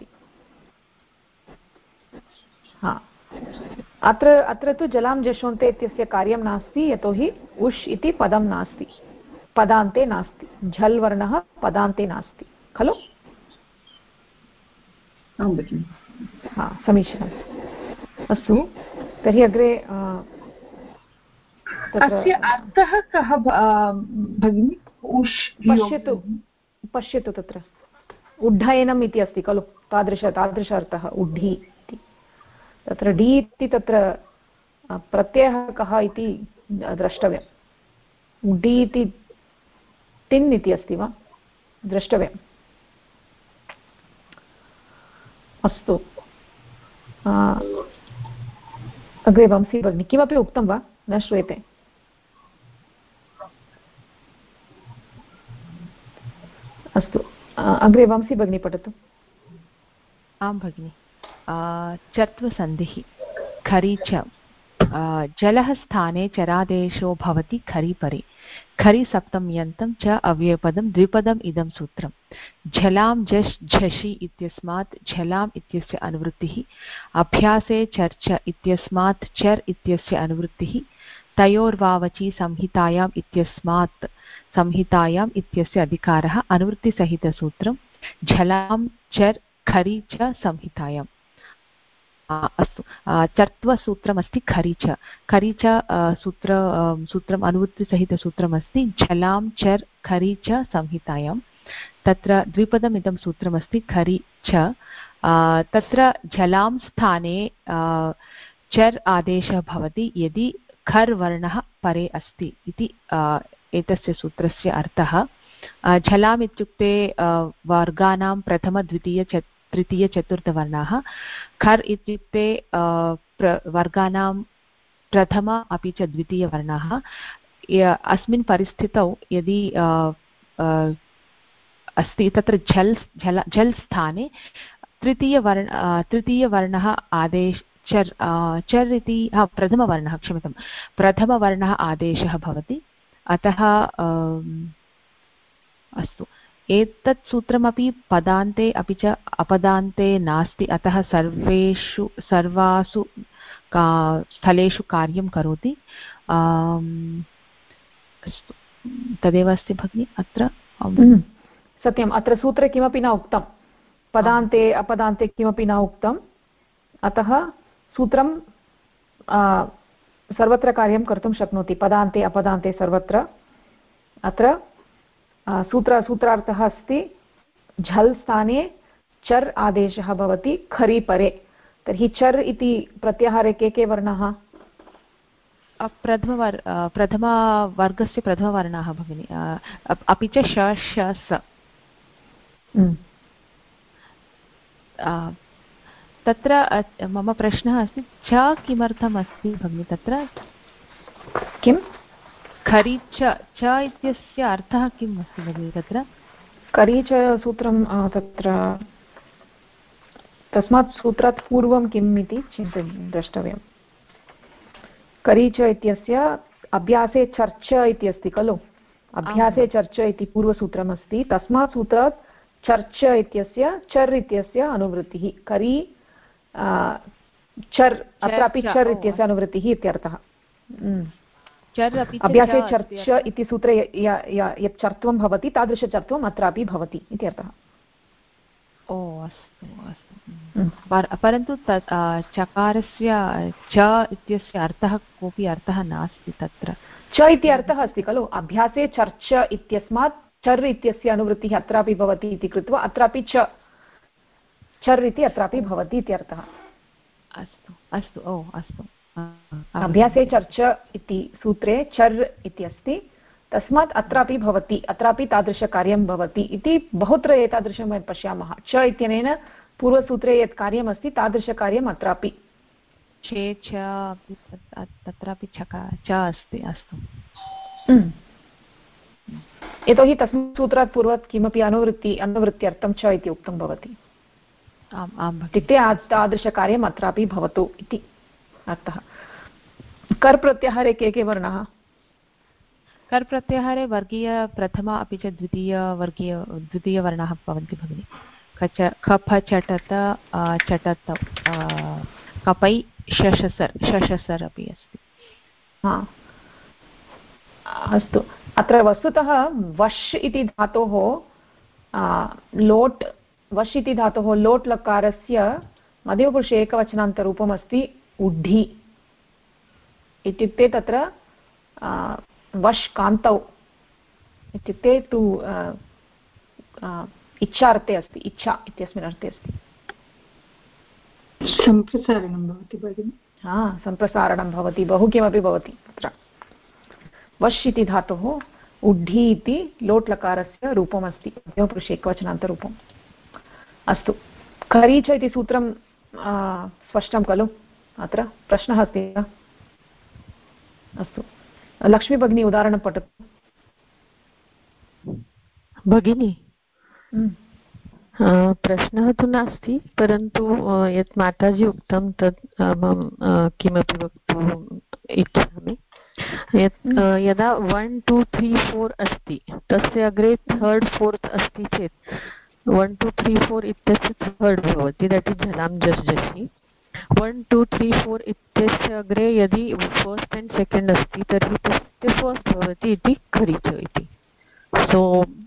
अत्र तु जलां झषोन्ते इत्यस्य कार्यं नास्ति यतोहि उष् इति पदं नास्ति पदान्ते नास्ति झल् वर्णः पदान्ते नास्ति खलु समीचीनम् अस्तु तर्हि अग्रे अस्य अर्थः कः भगिनि उष् पश्यतु तत्र उड्डयनम् इति अस्ति खलु तादृश अर्थः उड्ढि इति तत्र डि इति तत्र प्रत्ययः कः इति द्रष्टव्यम् उड्डि इति टिन् इति अस्ति वा द्रष्टव्यम् अस्तु अग्रे वंशी भगिनी किमपि उक्तं वा न श्रूयते अस्तु अग्रे वंशी भगिनी पठतु आं भगिनि चत्वसन्धिः खरि च जलः स्थाने चरादेशो भवति खरि परे खरि सप्तम्यन्तं च अव्ययपदं द्विपदम् इदं सूत्रं झलां झष् झषि इत्यस्मात् झलाम् इत्यस्य अनुवृत्तिः अभ्यासे चर्च इत्यस्मात् चर् इत्यस्य अनुवृत्तिः तयोर्वावचि संहितायाम् इत्यस्मात् संहितायाम् इत्यस्य अधिकारः अनुवृत्तिसहितसूत्रं झलां चर् खरि च संहितायाम् अस्तु चत्वसूत्रमस्ति खरि च सूत्रम् अनुवृत्तिसहितसूत्रमस्ति झलां चर् खरि च संहितायां तत्र द्विपदम् इदं सूत्रमस्ति खरि च तत्र झलां स्थाने चर् आदेशः भवति यदि खर् वर्णः परे अस्ति इति एतस्य सूत्रस्य अर्थः झलाम् इत्युक्ते वर्गाणां प्रथम द्वितीय तृतीय चतुर्थवर्णाः खर् इत्युक्ते वर्गाणां प्रथम अपि च द्वितीयवर्णाः अस्मिन् परिस्थितौ यदि अस्ति तत्र झल् स्थाने तृतीयवर्णः आदेश चर् इति प्रथमवर्णः क्षम्यतां प्रथमवर्णः आदेशः भवति अतः अस्तु एतत् सूत्रमपि पदान्ते अपि च अपदान्ते नास्ति अतः सर्वासु स्थलेषु कार्यं करोति अस्तु तदेव अस्ति भगिनि अत्र सत्यम् अत्र सूत्रे किमपि न उक्तं पदान्ते अपदान्ते किमपि न उक्तम् अतः सूत्रं सर्वत्र कार्यं कर्तुं शक्नोति पदान्ते अपदान्ते सर्वत्र अत्र सूत्रार्थः अस्ति झल् स्थाने चर् आदेशः भवति खरि परे तर्हि चर् इति प्रत्याहारे के वर्णाः प्रथमवर्गस्य प्रथमवर्णाः भगिनि अपि च श श स तत्र मम प्रश्नः अस्ति च किमर्थम् अस्ति भगिनि तत्र किम् खरि च इत्यस्य अर्थः किम् अस्ति भगिनि तत्र खरि च सूत्रं तत्र तस्मात् सूत्रात् पूर्वं किम् इति द्रष्टव्यम् खरि च इत्यस्य अभ्यासे चर्च इति अस्ति खलु अभ्यासे चर्च इति पूर्वसूत्रमस्ति तस्मात् सूत्रात् चर्च इत्यस्य चर् इत्यस्य अनुवृत्तिः खरि चर् अत्रापि चर् इत्यस्य अनुवृत्तिः इत्यर्थः अभ्यासे चर्च इति सूत्रे यत् चर्त्वं भवति तादृशचर्त्वम् अत्रापि भवति इति अर्थः ओ अस्तु अस्तु परन्तु तत् चकारस्य च इत्यस्य अर्थः कोऽपि अर्थः नास्ति तत्र च इति अर्थः अस्ति खलु अभ्यासे चर्च इत्यस्मात् चर् इत्यस्य अनुवृत्तिः अत्रापि भवति इति कृत्वा अत्रापि चर् इति अत्रापि भवति इति अर्थः अस्तु अस्तु ओ अस्तु अभ्यासे चर्च इति सूत्रे चर् इति अस्ति तस्मात् अत्रापि भवति अत्रापि तादृशकार्यं भवति इति बहुत्र एतादृशं वयं पश्यामः च इत्यनेन पूर्वसूत्रे यत् कार्यमस्ति तादृशकार्यम् अत्रापि चे च तत्रापि च अस्ति अस्तु यतोहि तस्मात् सूत्रात् पूर्वं किमपि अनुवृत्त्यर्थं च इति उक्तं भवति इत्युक्ते तादृशकार्यम् अत्रापि भवतु इति अर्थः कर् प्रत्याहारे के वर्णाः कर् प्रत्याहारे वर्गीय प्रथम अपि च द्वितीयवर्णाः भवन्ति भगिनि खप चटत चटत कपै शशसर् अपि अस्ति अस्तु अत्र वस्तुतः वश् इति धातोः लोट् वश् इति धातोः लोट् लकारस्य मध्यमपुरुषे एकवचनान्तरूपम् अस्ति उड्ढि इत्युक्ते तत्र वश् कान्तौ इत्युक्ते तु इच्छार्थे अस्ति इच्छा इत्यस्मिन् अर्थे अस्ति सम्प्रसारणं भवति भगिनि सम्प्रसारणं भवति बहु किमपि भवति तत्र वश् इति धातोः उड्ढि इति लोट् लकारस्य रूपमस्ति मध्यमपुरुषे एकवचनान्तरूपम् अस्तु खरी च इति सूत्रं स्पष्टं खलु? अत्र प्रश्नः अस्ति वा? अस्तु, लक्ष्मी भगिनी उदाहरणं पठतु भगिनी। प्रश्नः तु नास्ति, परन्तु यत् माताजि उक्तं तत् अहं किमपि वक्तुम् इच्छामि। यदा 1 2 3 4 अस्ति, तस्य अग्रे 3rd 4th अस्ति चेत् 1 2 3 4 इत्यस्य 3rd भवति, दट् इस् झलां जस् जषि। 1 2 3 4 इत्यस्य अग्रे यदि 1st and 2nd अस्ति तर्हि तस्य 1st भवति इति खरीच इति। सो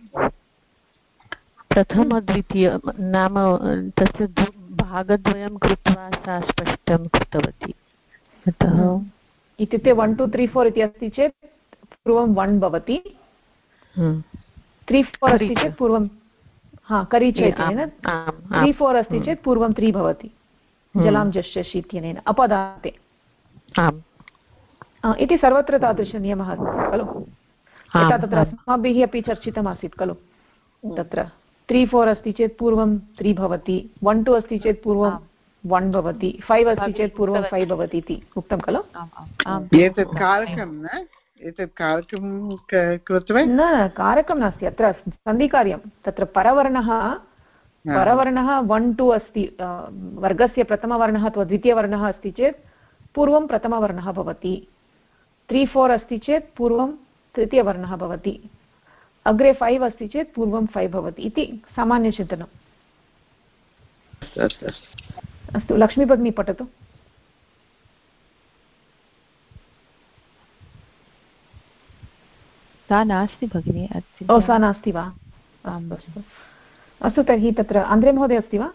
प्रथमद्वितीय नाम तस्य भागद्वयं कृत्वा सा स्पष्टं कृतवती। अतः इत्युक्ते 1 2 3 4 इति अस्ति चेत् पूर्वं 1 भवति, 3 4 अस्ति चेत् पूर्वं करी च इत्यनेन 3 4 अस्ति चेत् पूर्वं 3 भवति जलां जश्यसि इत्यनेन अपदान्ते इति सर्वत्र तादृशनियमः अस्ति खलु? यथा तत्र अस्माभिः अपि चर्चितमासीत् खलु? तत्र 3 4 अस्ति चेत् पूर्वं 3 भवति, 1 2 अस्ति चेत् पूर्वं 1 भवति, 5 अस्ति चेत् पूर्वं 5 भवति इति उक्तं खलु? एतत् कारकं न, एतत् कारकं कृत्वा न, कारकं नास्ति, अत्र सन्धिकार्यं। तत्र परवर्णः 1 2 अस्ति, वर्गस्य प्रथमवर्णः अथवा द्वितीयवर्णः अस्ति चेत् पूर्वं प्रथमवर्णः भवति, 3 4 अस्ति चेत् पूर्वं तृतीयवर्णः भवति, अग्रे 5 अस्ति चेत् पूर्वं 5 भवति इति सामान्यचिन्तनम्। अस्तु, लक्ष्मी भगिनी पठतु। सा नास्ति भगिनी। सा नास्ति वा? अस्तु, तर्हि तत्र आन्द्रे महोदय अस्ति वा?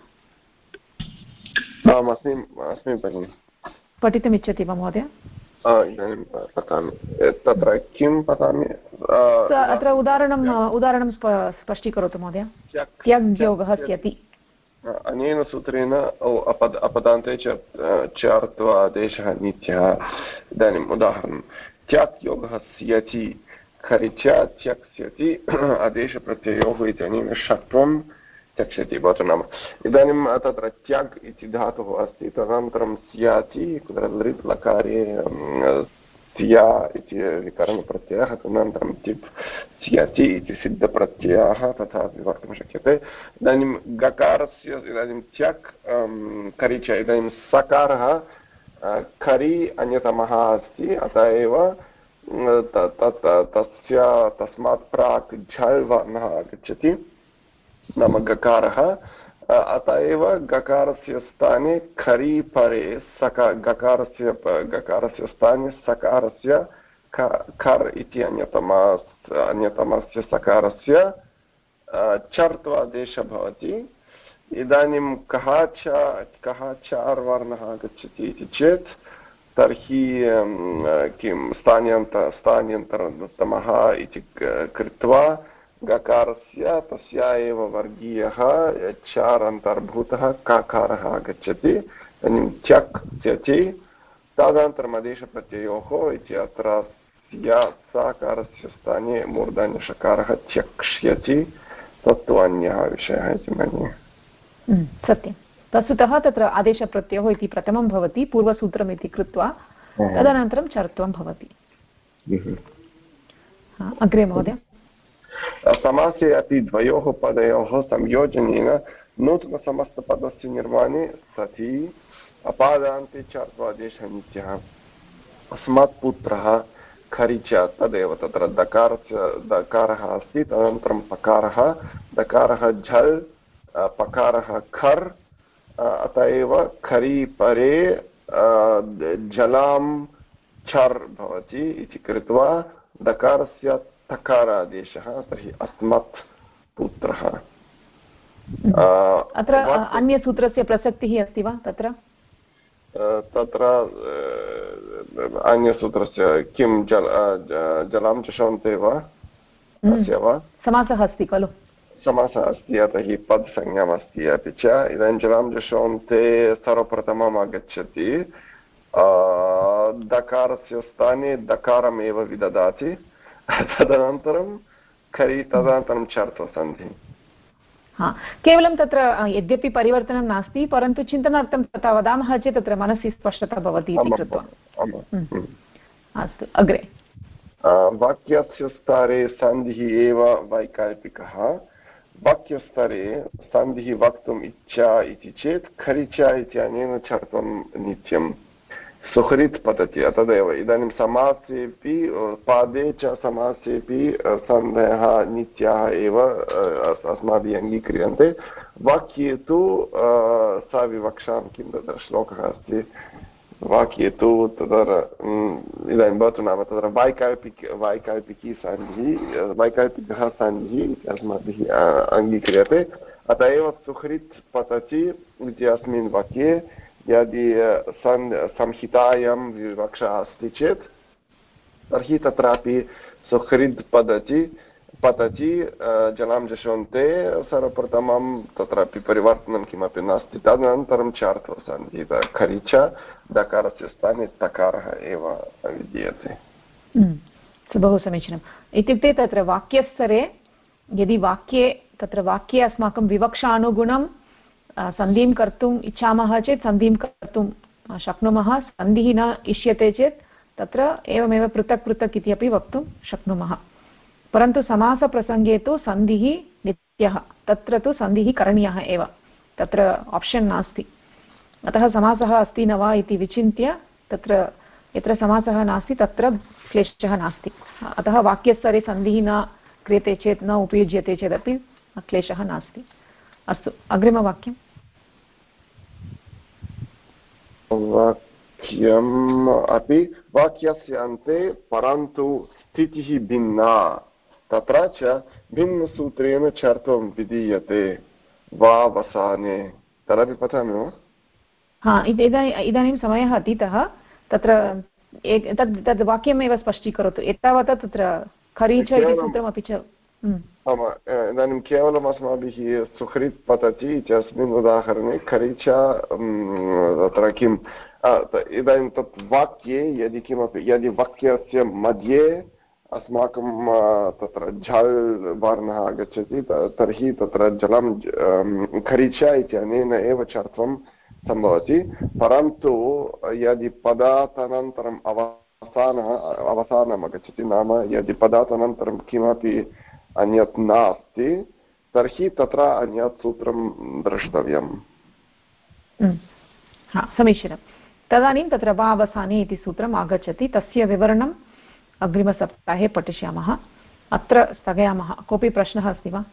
अस्मि भगिनि। पठितुम् इच्छति वा महोदय? इदानीं पठामि। तत्र किं पठामि? अत्र उदाहरणं स्पष्टीकरोतु महोदय। त्यग्योगः स्यति। अनेन सूत्रेण अपदान्ते चार्त्वा आदेशः नित्यः। इदानीम् उदाहरणं त्याग्योगः स्यति, खरिचा त्यक्ष्यति, आदेशप्रत्ययोः इत्यनेन षत्वं त्यक्ष्यति भवतु नाम। इदानीं तत्र त्याग् इति धातुः अस्ति, तदनन्तरं स्याति लृट् लकारे स्या इति विकरणप्रत्ययः, तदनन्तरं तिप् स्याति इति सिद्धप्रत्ययः तथापि वक्तुं शक्यते। इदानीं गकारस्य इदानीं त्यक् खरिच, इदानीं सकारः खरि अन्यतमः अस्ति, अतः एव तस्मात् प्राक् झल् वर्णः आगच्छति नाम गकारः, अतः एव गकारस्य स्थाने खरि परे गकारस्य स्थाने सकारस्य खर् इति अन्यतमस्य सकारस्य चर्त्वादेशः भवति। इदानीं कः चार् वर्णः आगच्छति इति चेत् तर्हि किं स्थान्यन्तरतमः इति कृत्वा गकारस्य तस्या एव वर्गीयः चार् अन्तर्भूतः काकारः आगच्छति। इदानीं त्यक् त्यति, तदनन्तरम् आदेशप्रत्ययोः इति अत्र साकारस्य स्थाने मूर्धन्यषकारः त्यक्ष्यति, तत्तु अन्यः विषयः इति मन्ये। सत्यं। वस्तुतः तत्र आदेशप्रत्ययोः इति प्रथमं भवति पूर्वसूत्रम् इति कृत्वा, तदनन्तरं चर्त्वं भवति। अग्रे महोदय। समासे अपि द्वयोः पदयोः संयोजनेन नूतनसमस्तपदस्य निर्माणे सति अपादान्ते चर्त्वादेशः नित्यः। अस्मात् पुत्रः खरिच, तदेव तत्र दकारः अस्ति, तदनन्तरं पकारः, दकारः झल्, पकारः खर्, अतः एव खरि परे जलां चर् भवति इति कृत्वा दकारस्य तकारादेशः, तर्हि अस्मत् पुत्रः। अत्र अन्यसूत्रस्य प्रसक्तिः अस्ति वा? तत्र अन्यसूत्रस्य किं जलां चषन्ते वा? अस्य वा समासः अस्ति खलु? समासः अस्ति, अतः हि पदसंज्ञाम् अस्ति। अपि च इदानीं जलां चषन्ते सर्वप्रथमम् आगच्छति, दकारस्य स्थाने दकारमेव विददाति, तदनन्तरं खरि, तदनन्तरं चर्त्वसन्धिः। हा केवलं तत्र यद्यपि परिवर्तनं नास्ति परन्तु चिन्तनार्थं तथा वदामः चेत् तत्र मनसि स्पष्टता भवति इति कृत्वा। अस्तु अग्रे। वाक्यस्य स्तरे सन्धिः एव वैकल्पिकः। वाक्यस्तरे सन्धिः वक्तुम् इच्छा इति चेत् खरिचा इत्यनेन छर्त्वं नित्यं सुहृत् पतति। तदेव इदानीं समासेपि पादे च समासेपि सन्धयः नित्याः एव अस्माभिः अङ्गीक्रियन्ते। वाक्ये तु सविवक्षां किं तत्र श्लोकः अस्ति वाक्ये तु तत्र इदानीं भवतु नाम तत्र वैकल्पिकी सन्धिः वैकल्पिकः सन्धिः इति अस्माभिः अङ्गीक्रियते। अत एव सुहृत् पतति इति अस्मिन् वाक्ये यदि संहितायां विवक्षा अस्ति चेत् तर्हि तत्रापि सुहृद् पतति जलं जषन्ते सर्वप्रथमं तत्रापि परिवर्तनं किमपि नास्ति। तदनन्तरं चार्थसन्धिः खरिच दकारस्य स्थाने तकारः एव विद्यते। बहु समीचीनम्। इत्युक्ते तत्र वाक्यस्तरे यदि तत्र वाक्ये अस्माकं विवक्षानुगुणं सन्धिं कर्तुम् इच्छामः चेत् सन्धिं कर्तुं शक्नुमः। सन्धिः न इष्यते चेत् तत्र एवमेव पृथक् पृथक् इति अपि वक्तुं शक्नुमः। परन्तु समासप्रसङ्गे तु सन्धिः नित्यः, तत्र तु सन्धिः करणीयः एव, तत्र आप्शन् नास्ति। अतः समासः अस्ति न वा इति विचिन्त्य तत्र यत्र समासः नास्ति तत्र क्लेशः नास्ति। अतः वाक्यस्तरे सन्धिः न क्रियते चेत् न उपयुज्यते चेदपि क्लेशः नास्ति। अस्तु अग्रिमवाक्यम्। वाक्यम् अपि वाक्यस्य अन्ते परन्तु स्थितिः भिन्ना तत्र च भिन्नसूत्रेण चर्त्वं विधीयते वा वसाने। तदपि पठामि वा? हा इदानीं समयः अतीतः। तत्र तद् वाक्यमेव स्पष्टीकरोतु। एतावता तत्र खरीच इति सूत्रमपि च इदानीं केवलम् अस्माभिः सुहृत् पतति इत्यस्मिन् उदाहरणे खरीच तत्र किम् इदानीं तत् वाक्ये यदि किमपि यदि वाक्यस्य मध्ये अस्माकं तत्र झल् वर्णः आगच्छति तर्हि तत्र जलं खरीच इत्यनेन एव चर्त्वं सम्भवति। परन्तु यदि पदात् अनन्तरम् अवसानम् आगच्छति नाम यदि पदात् अनन्तरं किमपि अन्यत् नास्ति तर्हि तत्र अन्यत् सूत्रं द्रष्टव्यम्। समीचीनं। तदानीं तत्र वा अवसाने इति सूत्रम् आगच्छति। तस्य विवरणम् अग्रिमसप्ताहे पठिष्यामः। अत्र स्थगयामः। कोऽपि प्रश्नः अस्ति वा?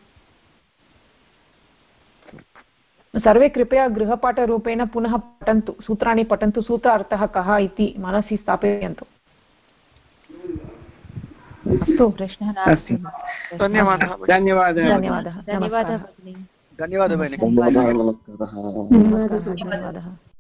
सर्वे कृपया गृहपाठरूपेण पुनः पठन्तु, सूत्राणि पठन्तु, सूत्रार्थः कः इति मनसि स्थापयन्तु। अस्तु, प्रश्नः नास्ति। धन्यवादः। धन्यवादः। धन्यवादः।